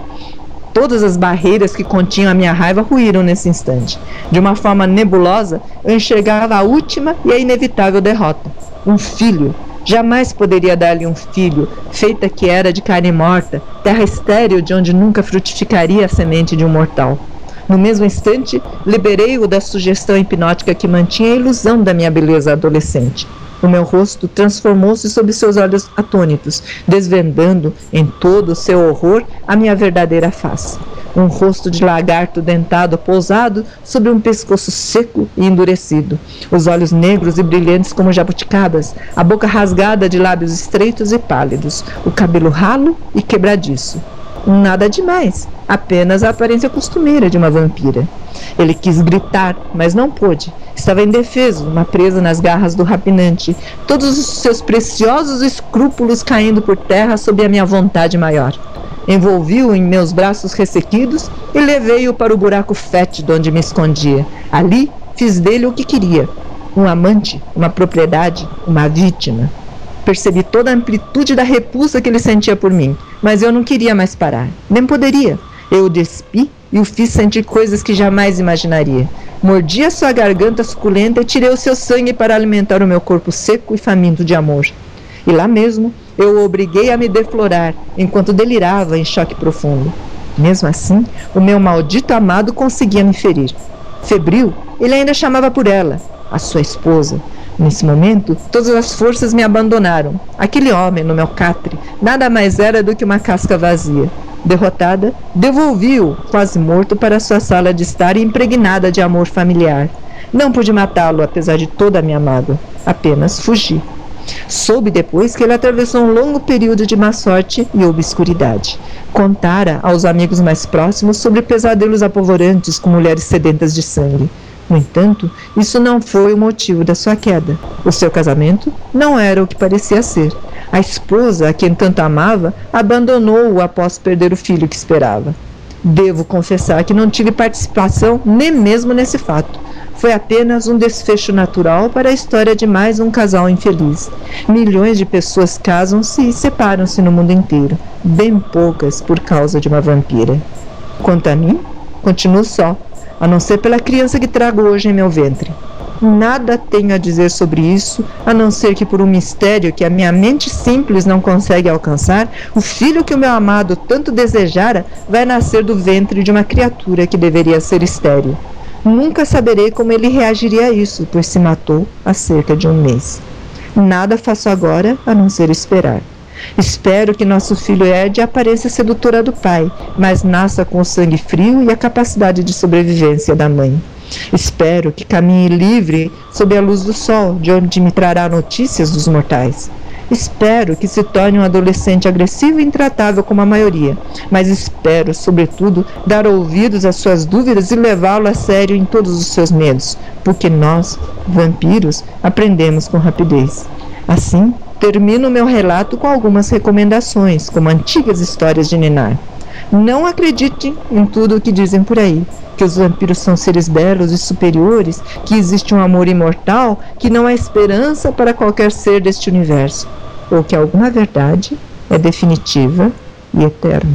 Todas as barreiras que continham a minha raiva ruíram nesse instante. De uma forma nebulosa, eu enxergava a última e a inevitável derrota. Um filho. Jamais poderia dar-lhe um filho, feita que era de carne morta, terra estéril de onde nunca frutificaria a semente de um mortal. No mesmo instante, liberei-o da sugestão hipnótica que mantinha a ilusão da minha beleza adolescente. O meu rosto transformou-se sob seus olhos atônitos, desvendando, em todo o seu horror, a minha verdadeira face. Um rosto de lagarto dentado pousado sobre um pescoço seco e endurecido, os olhos negros e brilhantes como jabuticabas, a boca rasgada de lábios estreitos e pálidos, o cabelo ralo e quebradiço. Nada demais, apenas a aparência costumeira de uma vampira. Ele quis gritar, mas não pôde. Estava indefeso, uma presa nas garras do rapinante, todos os seus preciosos escrúpulos caindo por terra sob a minha vontade maior. Envolvi-o em meus braços ressequidos e levei-o para o buraco fétido onde me escondia. Ali fiz dele o que queria. Um amante, uma propriedade, uma vítima. Percebi toda a amplitude da repulsa que ele sentia por mim, mas eu não queria mais parar, nem poderia. Eu o despi e o fiz sentir coisas que jamais imaginaria. Mordi a sua garganta suculenta e tirei o seu sangue para alimentar o meu corpo seco e faminto de amor. E lá mesmo, eu o obriguei a me deflorar, enquanto delirava em choque profundo. Mesmo assim, o meu maldito amado conseguia me ferir. Febril, ele ainda chamava por ela, a sua esposa. Nesse momento, todas as forças me abandonaram. Aquele homem, no meu catre, nada mais era do que uma casca vazia. Derrotada, devolvi-o, quase morto, para sua sala de estar impregnada de amor familiar. Não pude matá-lo, apesar de toda a minha mágoa. Apenas fugi. Soube depois que ele atravessou um longo período de má sorte e obscuridade. Contara aos amigos mais próximos sobre pesadelos apavorantes com mulheres sedentas de sangue. No entanto, isso não foi o motivo da sua queda. O seu casamento não era o que parecia ser. A esposa, a quem tanto amava, abandonou-o após perder o filho que esperava. Devo confessar que não tive participação nem mesmo nesse fato. Foi apenas um desfecho natural para a história de mais um casal infeliz. Milhões de pessoas casam-se e separam-se no mundo inteiro, bem poucas por causa de uma vampira. Quanto a mim, continuo só, a não ser pela criança que trago hoje em meu ventre. Nada tenho a dizer sobre isso, a não ser que por um mistério que a minha mente simples não consegue alcançar, o filho que o meu amado tanto desejara vai nascer do ventre de uma criatura que deveria ser estéril. Nunca saberei como ele reagiria a isso, pois se matou há cerca de um mês. Nada faço agora a não ser esperar. Espero que nosso filho herde a aparência sedutora do pai, mas nasça com o sangue frio e a capacidade de sobrevivência da mãe. Espero que caminhe livre sob a luz do sol, de onde me trará notícias dos mortais. Espero que se torne um adolescente agressivo e intratável como a maioria, mas espero, sobretudo, dar ouvidos às suas dúvidas e levá-lo a sério em todos os seus medos, porque nós, vampiros, aprendemos com rapidez. Assim, termino meu relato com algumas recomendações, como antigas histórias de ninar. Não acreditem em tudo o que dizem por aí, que os vampiros são seres belos e superiores, que existe um amor imortal, que não há esperança para qualquer ser deste universo, ou que alguma verdade é definitiva e eterna.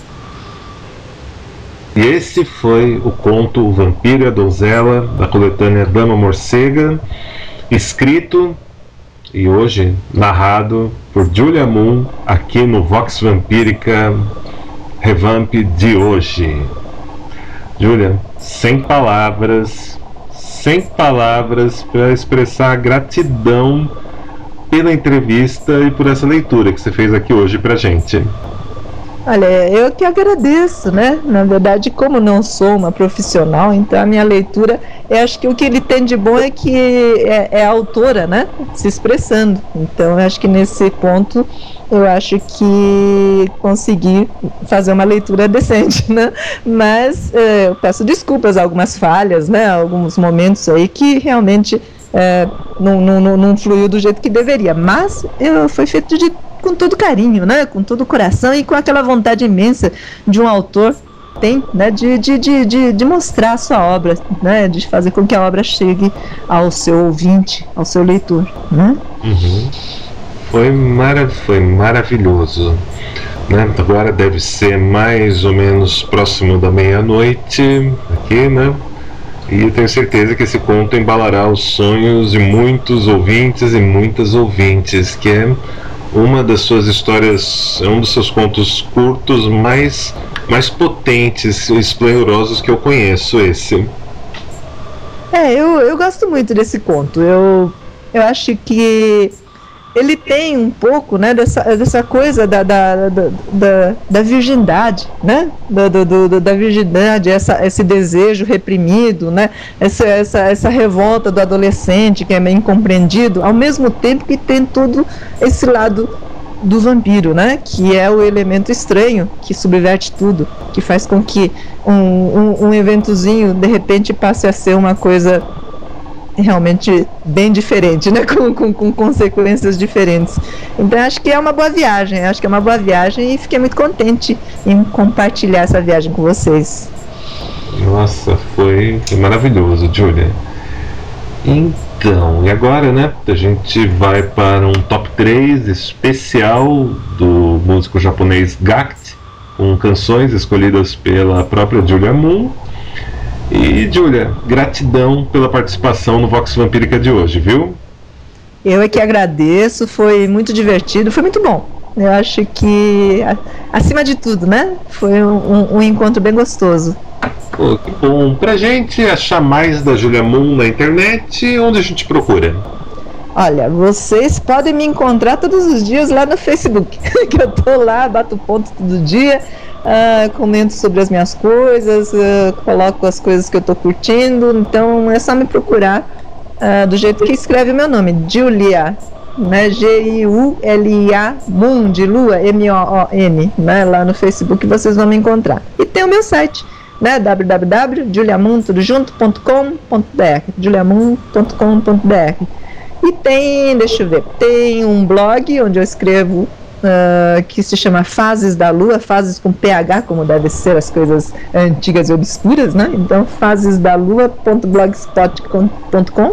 E esse foi o conto O Vampiro e a Donzela, da coletânea Dama Morcega, escrito e hoje narrado por Julia Moon aqui no Vox Vampírica Revamp de hoje. Julia, sem palavras, sem palavras para expressar gratidão pela entrevista e por essa leitura que você fez aqui hoje pra gente. Olha, eu que agradeço, né? Na verdade, como não sou uma profissional, então a minha leitura, eu acho que o que ele tem de bom é que é, é a autora, né? Se expressando. Então, eu acho que nesse ponto, eu acho que consegui fazer uma leitura decente, né? Mas é, eu peço desculpas a algumas falhas, né? Alguns momentos aí que realmente é, não, não, não fluiu do jeito que deveria. Mas eu, foi feito de com todo carinho, né? Com todo o coração e com aquela vontade imensa de um autor tem, né? De, de, de, de, de mostrar a sua obra, né? De fazer com que a obra chegue ao seu ouvinte, ao seu leitor, né? Uhum. Foi, mara, foi maravilhoso, né? Agora deve ser mais ou menos próximo da meia-noite aqui, né? E eu tenho certeza que esse conto embalará os sonhos de muitos ouvintes e muitas ouvintes, que é uma das suas histórias, é um dos seus contos curtos mais, mais potentes e esplendorosos que eu conheço, esse. É, eu, eu gosto muito desse conto. Eu, eu acho que ele tem um pouco, né, dessa, dessa coisa da, da, da, da, da virgindade, né? Da, do, do, da virgindade, essa, esse desejo reprimido, né? Essa, essa, essa revolta do adolescente que é meio incompreendido, ao mesmo tempo que tem todo esse lado do vampiro, né? Que é o elemento estranho que subverte tudo, que faz com que um, um, um eventozinho de repente passe a ser uma coisa realmente bem diferente, né? Com, com, com consequências diferentes. Então acho que é uma boa viagem, acho que é uma boa viagem e fiquei muito contente em compartilhar essa viagem com vocês. Nossa, foi, foi maravilhoso, Julia. Então, e agora, né, a gente vai para um top três especial do músico japonês Gact, com canções escolhidas pela própria Julia Moon. E, Julia, gratidão pela participação no Vox Vampírica de hoje, viu? Eu é que agradeço, foi muito divertido, foi muito bom. Eu acho que, acima de tudo, né, foi um, um encontro bem gostoso. Pô, que bom. Pra gente achar mais da Julia Moon na internet, onde a gente procura? Olha, vocês podem me encontrar todos os dias lá no Facebook, que eu tô lá, bato ponto todo dia. Uh, comento sobre as minhas coisas, uh, coloco as coisas que eu tô curtindo, então é só me procurar uh, do jeito que escreve o meu nome, Julia, né, G I U L I A, Moon, de lua, M O O N, né, lá no Facebook vocês vão me encontrar. E tem o meu site, né, w w w ponto juliamoon tudo junto ponto com ponto b r, juliamoon ponto com ponto b r. E tem, deixa eu ver, tem um blog onde eu escrevo Uh, que se chama Fases da Lua, fases com P H, como deve ser as coisas antigas e obscuras, né? Então, fases da lua ponto blogspot ponto com.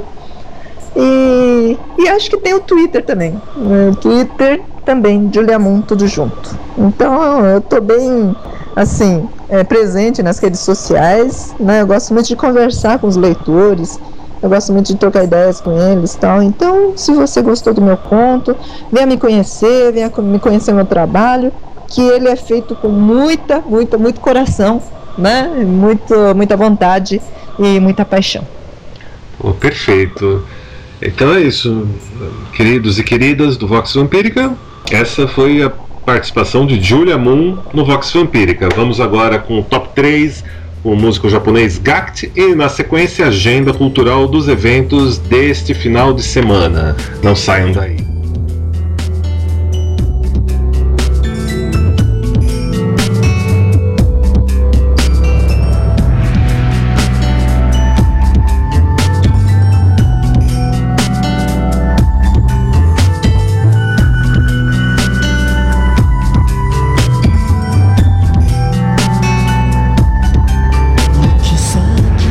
E, e acho que tem o Twitter também. O Twitter também, Julia Moon, tudo junto. Então, eu tô bem, assim, é, presente nas redes sociais, né? Eu gosto muito de conversar com os leitores. Eu gosto muito de trocar ideias com eles e tal. Então, se você gostou do meu conto, venha me conhecer, venha me conhecer meu trabalho, que ele é feito com muita, muita, muito coração, né? Muito, muita vontade e muita paixão. Oh, perfeito. Então é isso, queridos e queridas do Vox Vampírica. Essa foi a participação de Julia Moon no Vox Vampírica. Vamos agora com o top três, o músico japonês Gact, e na sequência a agenda cultural dos eventos deste final de semana. Não saiam daí.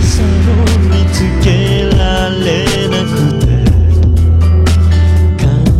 Can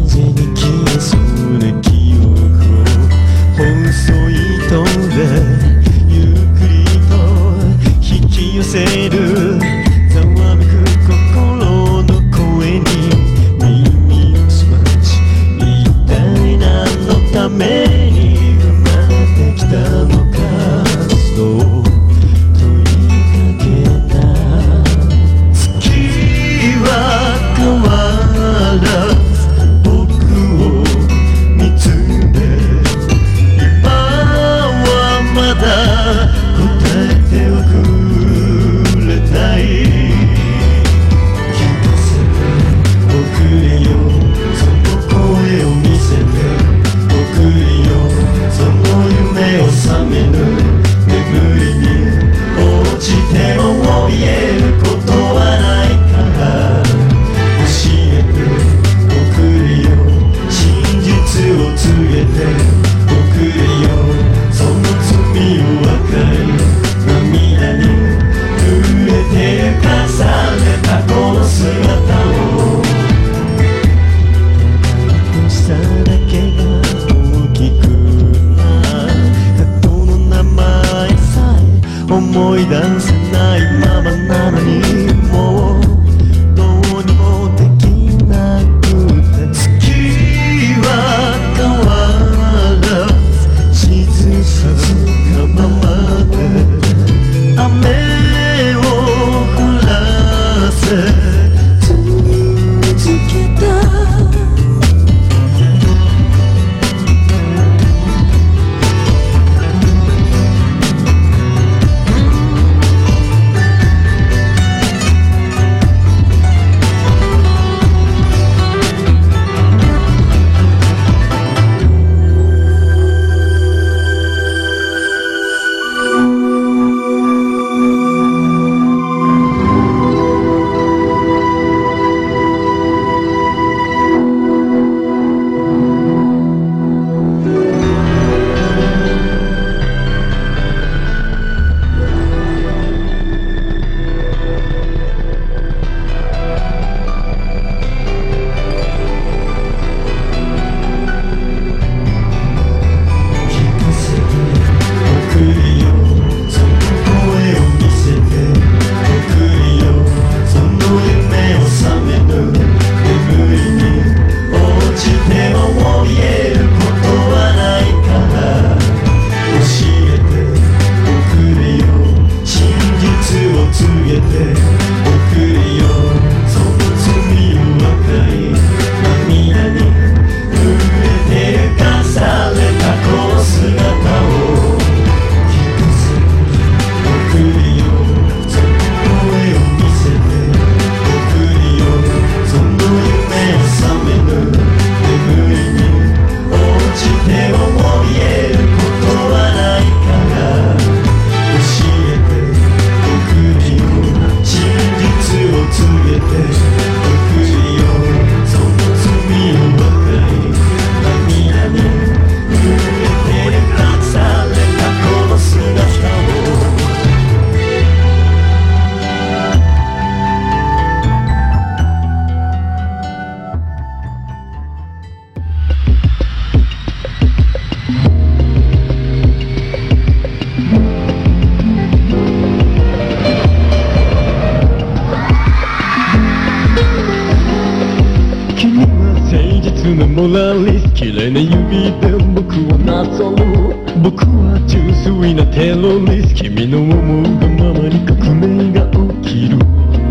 モラリス綺麗な指で僕をなぞる僕は純粋なテロリス君の思うがままに革命が起きる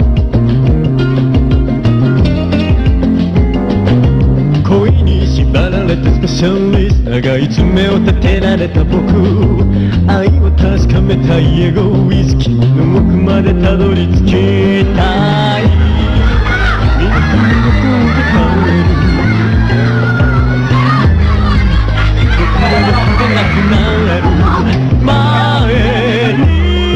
恋に縛られたスペシャリスト長い爪を立てられた僕愛を確かめたいエゴイス君の奥までたどり着きたい君の髪の声で変わる僕らの歯がなくなる前に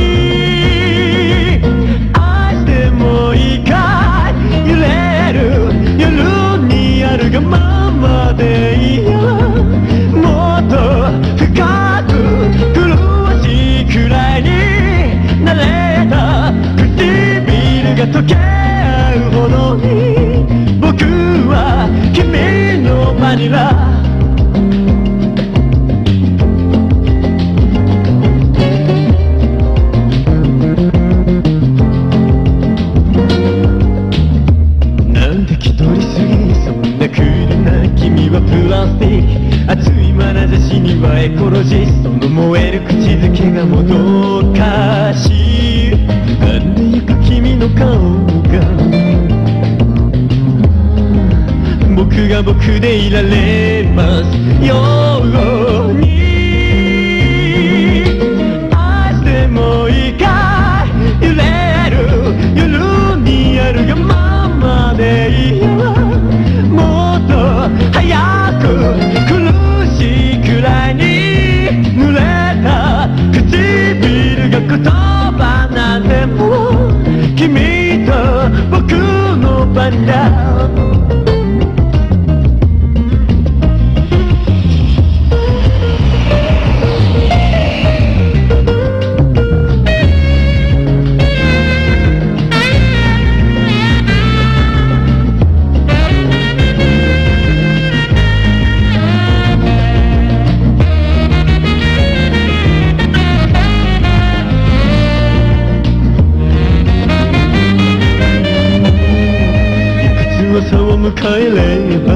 愛してもいいかい揺れる夜にあるがままでいいよもっと深く苦しいくらいに慣れた唇が溶け合うほどに僕は君のバニラ君はプラスティック熱い眼差しにはエコロジストの燃える口づけがもどかしいなんでゆく君の顔が僕が僕でいられますように愛してもいいか揺れる夜にあるがままでいいよもっと早く苦しいくらいに濡れた唇が言葉なんでも君と僕の番だ朝を迎えれば、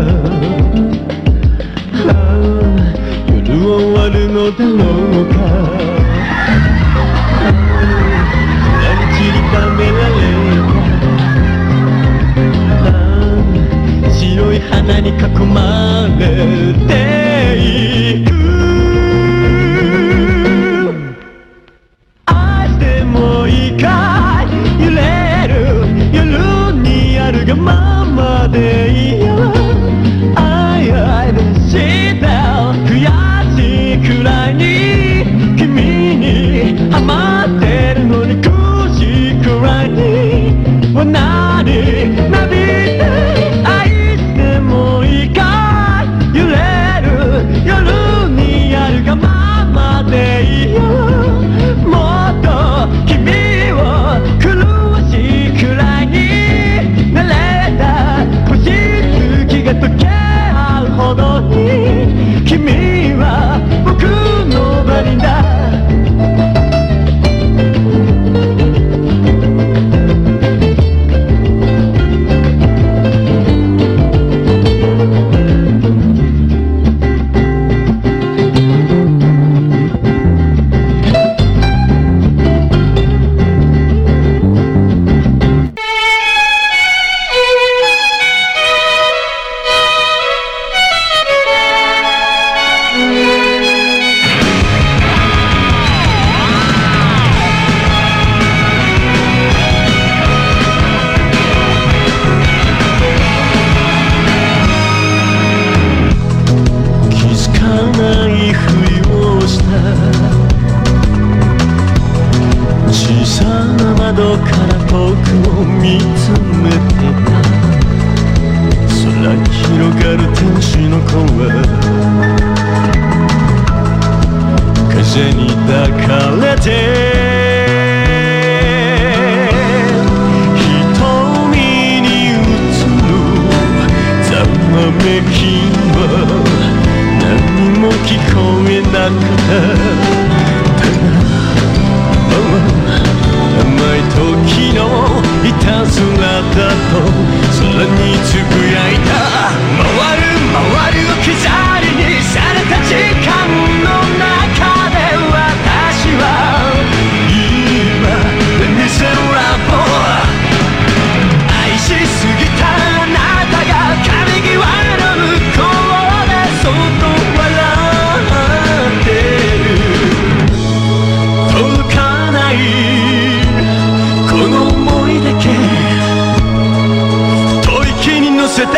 ああ、夜終わるのだろうか、ああ、空に散りばめられた、ああ、白い花に囲まれていく愛してもいいかい揺れる夜にあるがままでいいよ愛愛でした悔しいくらいに君にハマってるのに苦しいくらいにわなになびて愛してもいいか揺れる夜にあるがままでいいよもっと君を苦しいくらいになれた星月が溶け合うほどに君は僕のバリだ空につぶやいた回る回る置き去りにされた時間の中で私は今レミゼラブル愛しすぎたあなたが壁際の向こうでそっと笑ってる届かないこの想いだけ吐息に乗せて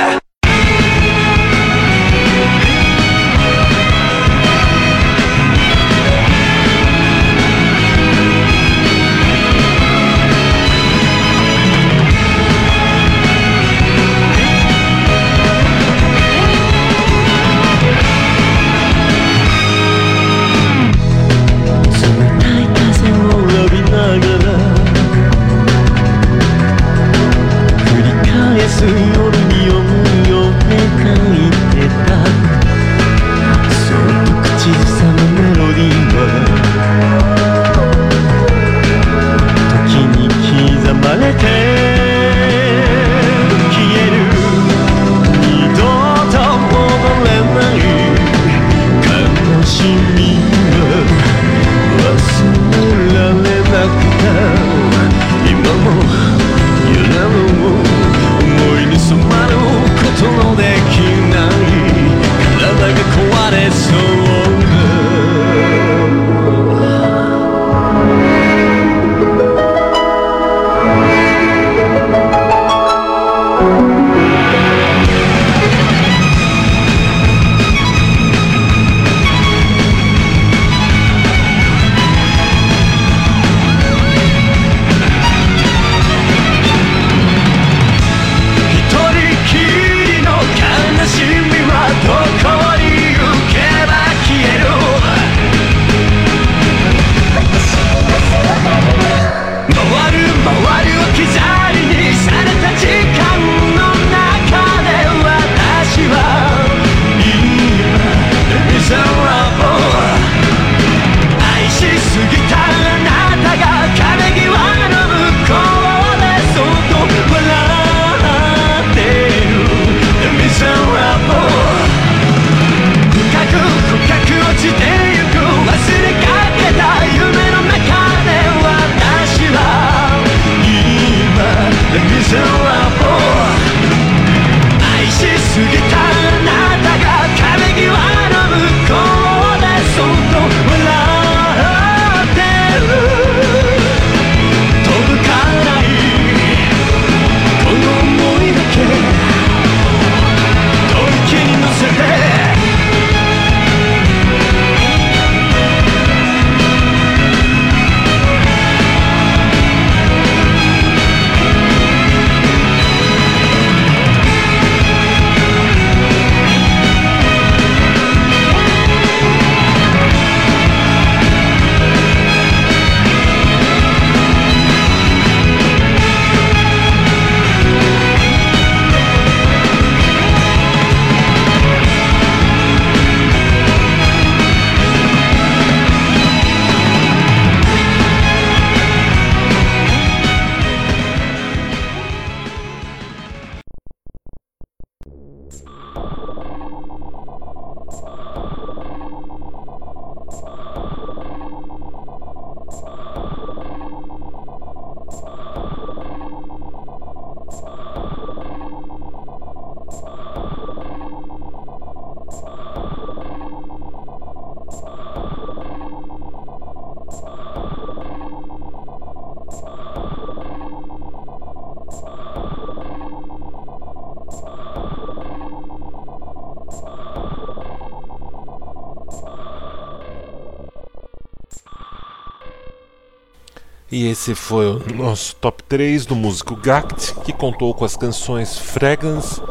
E esse foi o nosso top três do músico Gact, que contou com as canções Fragrance,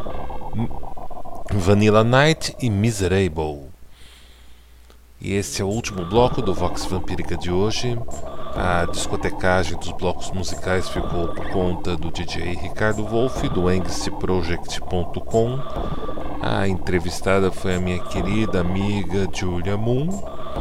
Vanilla Night e Miserable. E esse é o último bloco do Vox Vampírica de hoje. A discotecagem dos blocos musicais ficou por conta do D J Ricardo Wolff, do angst project ponto com. A entrevistada foi a minha querida amiga Julia Moon.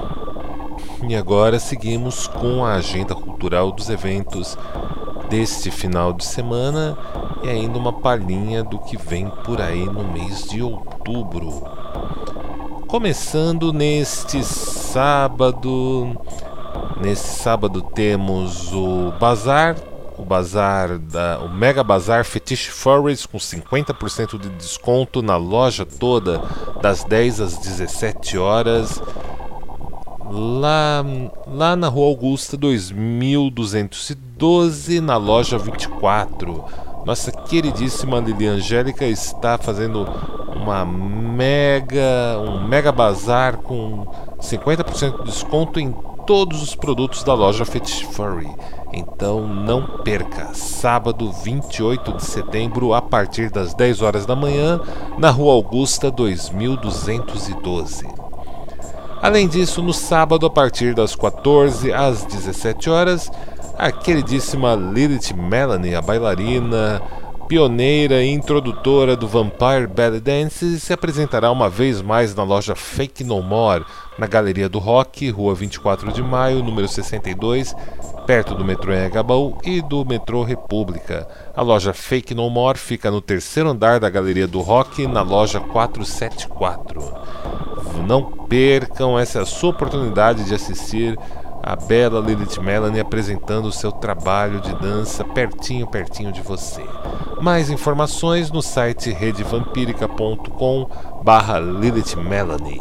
E agora seguimos com a agenda cultural dos eventos deste final de semana e ainda uma palhinha do que vem por aí no mês de outubro. outubro. Começando neste sábado, neste sábado temos o Bazar, o Bazar da, o Mega Bazar Fetish Furries com cinquenta por cento de desconto na loja toda, das dez às dezessete horas, lá, lá na Rua Augusta dois mil duzentos e doze, na loja vinte e quatro. Nossa queridíssima Lili Angélica está fazendo uma mega, um mega bazar com cinquenta por cento de desconto em todos os produtos da loja Fetish Furry. Então não perca, sábado vinte e oito de setembro, a partir das dez horas da manhã, na Rua Augusta dois mil duzentos e doze. Além disso, no sábado, a partir das quatorze às dezessete horas, a queridíssima Lilith Melanie, a bailarina, pioneira e introdutora do Vampire Belly Dance, se apresentará uma vez mais na loja Fake No More, na Galeria do Rock, Rua vinte e quatro de maio, número sessenta e dois, perto do metrô Anhangabaú e do metrô República. A loja Fake No More fica no terceiro andar da Galeria do Rock, na loja quatrocentos e setenta e quatro. Não percam, essa é a sua oportunidade de assistir a bela Lilith Melanie apresentando o seu trabalho de dança pertinho, pertinho de você. Mais informações no site rede vampirica ponto com barra Lilith Melanie.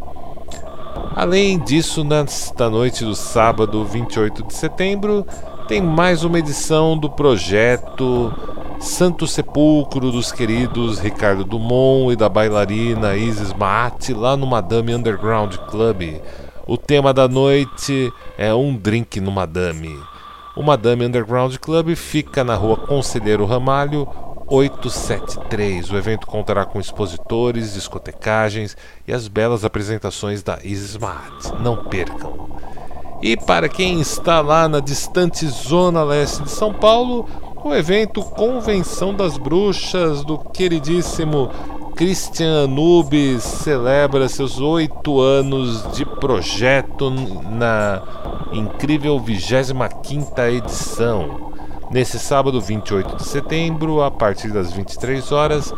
Além disso, nesta noite do sábado vinte e oito de setembro, tem mais uma edição do projeto Santo Sepulcro dos queridos Ricardo Dumont e da bailarina Isis Maat, lá no Madame Underground Club. O tema da noite é um drink no Madame. O Madame Underground Club fica na Rua Conselheiro Ramalho, oitocentos e setenta e três. O evento contará com expositores, discotecagens e as belas apresentações da Isis Maat. Não percam. E para quem está lá na distante Zona Leste de São Paulo, o evento Convenção das Bruxas do queridíssimo Christian Anubis celebra seus oito anos de projeto na incrível vigésima quinta edição. Nesse sábado vinte e oito de setembro, a partir das vinte e três horas,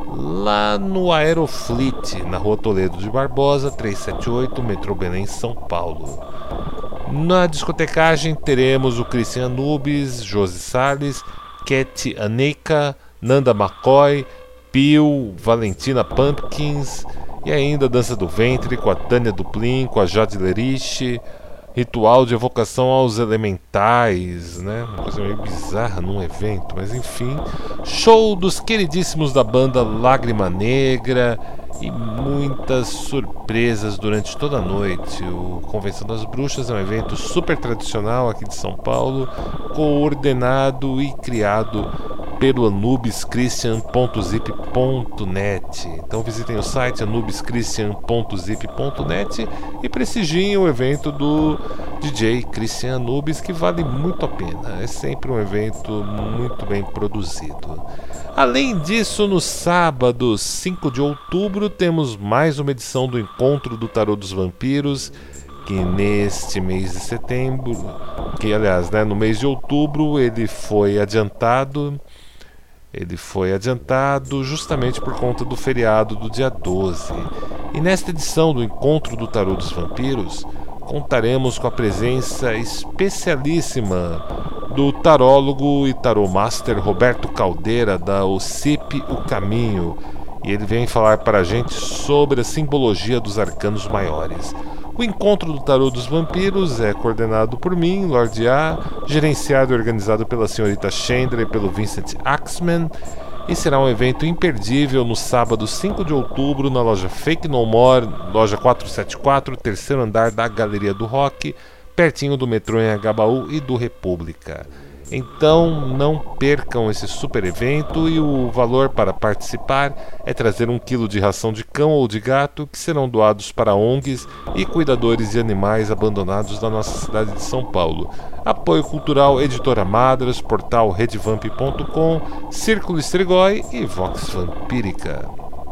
lá no Aeroflit, na Rua Toledo de Barbosa, trezentos e setenta e oito, metrô Belém, São Paulo. Na discotecagem teremos o Christian Anubis, Josi Salles, Cat Aneika, Nanda McCoy, Pio, Valentina Pumpkins e ainda Dança do Ventre com a Tânia Duplin, com a Jade Lerich, ritual de evocação aos elementais, né? Uma coisa meio bizarra num evento, mas enfim. Show dos queridíssimos da banda Lágrima Negra e muitas surpresas durante toda a noite. O Convenção das Bruxas é um evento super tradicional aqui de São Paulo, coordenado e criado pelo anubis christian ponto zip ponto net. Então visitem o site anubis christian ponto zip ponto net e prestigiem o evento do D J Christian Anubis, que vale muito a pena. É sempre um evento muito bem produzido. Além disso, no sábado cinco de outubro temos mais uma edição do Encontro do Tarô dos Vampiros, que neste mês de setembro, que aliás, né, no mês de outubro ele foi adiantado. Ele foi adiantado justamente por conta do feriado do dia doze. E nesta edição do Encontro do Tarô dos Vampiros, contaremos com a presença especialíssima do tarólogo e taromaster Roberto Caldeira, da O C I P O Caminho. E ele vem falar para a gente sobre a simbologia dos arcanos maiores. O Encontro do Tarô dos Vampiros é coordenado por mim, Lorde A, gerenciado e organizado pela senhorita Chandra e pelo Vincent Axman, e será um evento imperdível no sábado cinco de outubro na loja Fake No More, loja quatrocentos e setenta e quatro, terceiro andar da Galeria do Rock, pertinho do metrô Anhangabaú e do República. Então não percam esse super evento, e o valor para participar é trazer um quilo de ração de cão ou de gato, que serão doados para O N Gs e cuidadores de animais abandonados da nossa cidade de São Paulo. Apoio cultural Editora Madras, portal rede vamp ponto com, Círculo Estrigói e Vox Vampírica.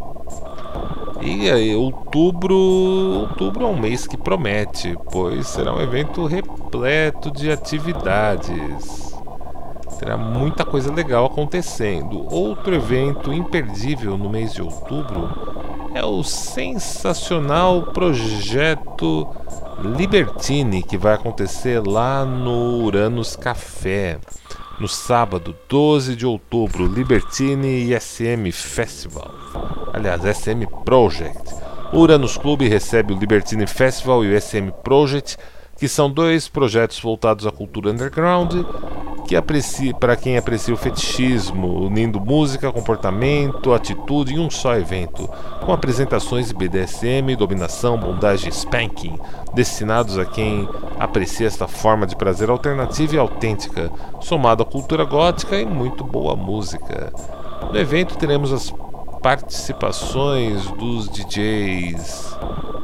E aí, outubro, outubro é um mês que promete, pois será um evento repleto de atividades. Terá muita coisa legal acontecendo. Outro evento imperdível no mês de outubro é o sensacional projeto Libertine, que vai acontecer lá no Uranus Café, no sábado, doze de outubro. Libertine e S M Festival, aliás, S M Project. O Uranus Club recebe o Libertine Festival e o S M Project, que são dois projetos voltados à cultura underground, que aprecia, para quem aprecia o fetichismo, unindo música, comportamento, atitude em um só evento, com apresentações de B D S M, dominação, bondage e spanking, destinados a quem aprecia esta forma de prazer alternativa e autêntica, somado à cultura gótica e muito boa música. No evento teremos as participações dos D Js.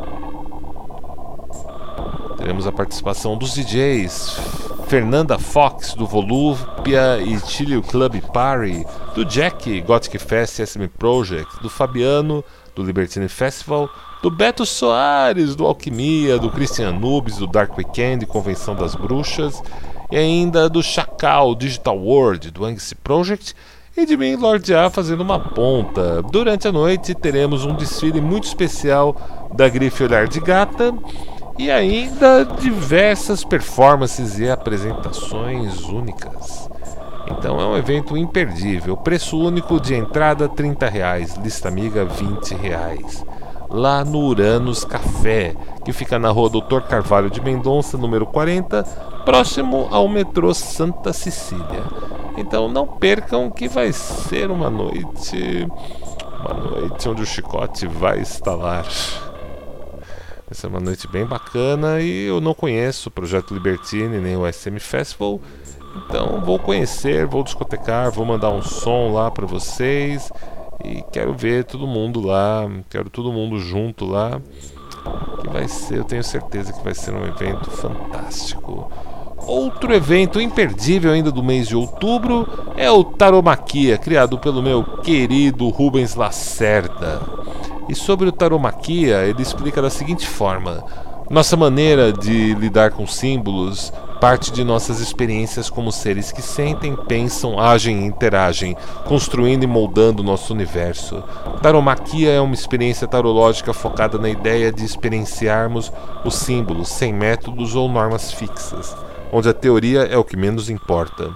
Teremos a participação dos D Js Fernanda Fox, do Volúpia e Chile Club Party, do Jack, Gothic Fest S M Project, do Fabiano, do Libertine Festival, do Beto Soares, do Alquimia, do Christian Nubes, do Dark Weekend, Convenção das Bruxas, e ainda do Chacal Digital World, do Angus Project, e de mim, Lorde A, fazendo uma ponta. Durante a noite teremos um desfile muito especial da Grife Olhar de Gata, e ainda diversas performances e apresentações únicas. Então é um evento imperdível. Preço único de entrada trinta reais, lista amiga vinte reais. Lá no Uranus Café, que fica na rua Doutor Carvalho de Mendonça, número quarenta, próximo ao metrô Santa Cecília. Então não percam, que vai ser uma noite, uma noite onde o chicote vai estalar. Vai ser uma noite bem bacana e eu não conheço o Projeto Libertine nem o S M Festival, então vou conhecer, vou discotecar, vou mandar um som lá para vocês e quero ver todo mundo lá, quero todo mundo junto lá, que vai ser, eu tenho certeza que vai ser um evento fantástico. Outro evento imperdível ainda do mês de outubro é o Taromaquia, criado pelo meu querido Rubens Lacerda. E sobre o Taromaquia, ele explica da seguinte forma: nossa maneira de lidar com símbolos parte de nossas experiências como seres que sentem, pensam, agem e interagem, construindo e moldando o nosso universo. Taromaquia é uma experiência tarológica focada na ideia de experienciarmos os símbolos sem métodos ou normas fixas, onde a teoria é o que menos importa.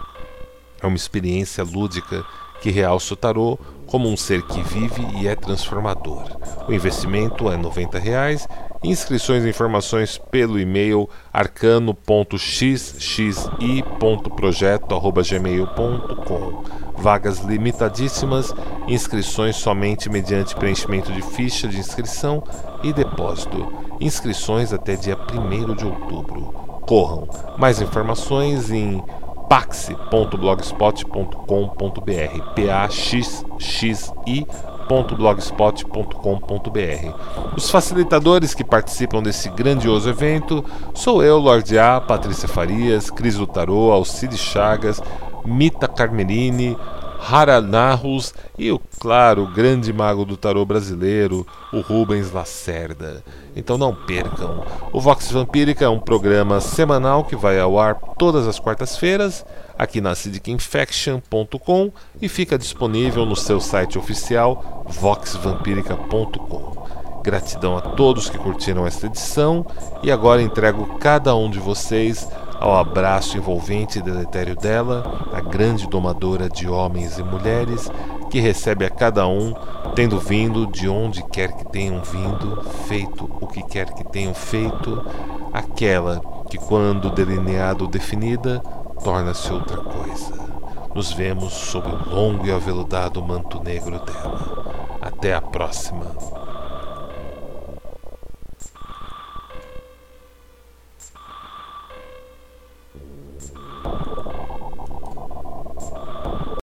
É uma experiência lúdica que realça o tarô como um ser que vive e é transformador. O investimento é noventa reais. Inscrições e informações pelo e-mail arcano ponto x x i ponto projeto arroba gmail ponto com. Vagas limitadíssimas, inscrições somente mediante preenchimento de ficha de inscrição e depósito. Inscrições até dia primeiro de outubro. Corram! Mais informações em paxi ponto blogspot ponto com ponto br, p a x x i ponto blogspot ponto com ponto br. Os facilitadores que participam desse grandioso evento sou eu, Lorde A, Patrícia Farias, Cris do Tarô, Alcide Chagas, Mita Carmerini, Hara Narros e, o claro, o grande mago do tarô brasileiro, o Rubens Lacerda. Então não percam. O Vox Vampírica é um programa semanal que vai ao ar todas as quartas-feiras aqui na acidic infection ponto com e fica disponível no seu site oficial vox vampirica ponto com. Gratidão a todos que curtiram esta edição e agora entrego cada um de vocês ao abraço envolvente e deletério dela, a grande domadora de homens e mulheres, que recebe a cada um, tendo vindo de onde quer que tenham vindo, feito o que quer que tenham feito, aquela que, quando delineada ou definida, torna-se outra coisa. Nos vemos sob o longo e aveludado manto negro dela. Até a próxima.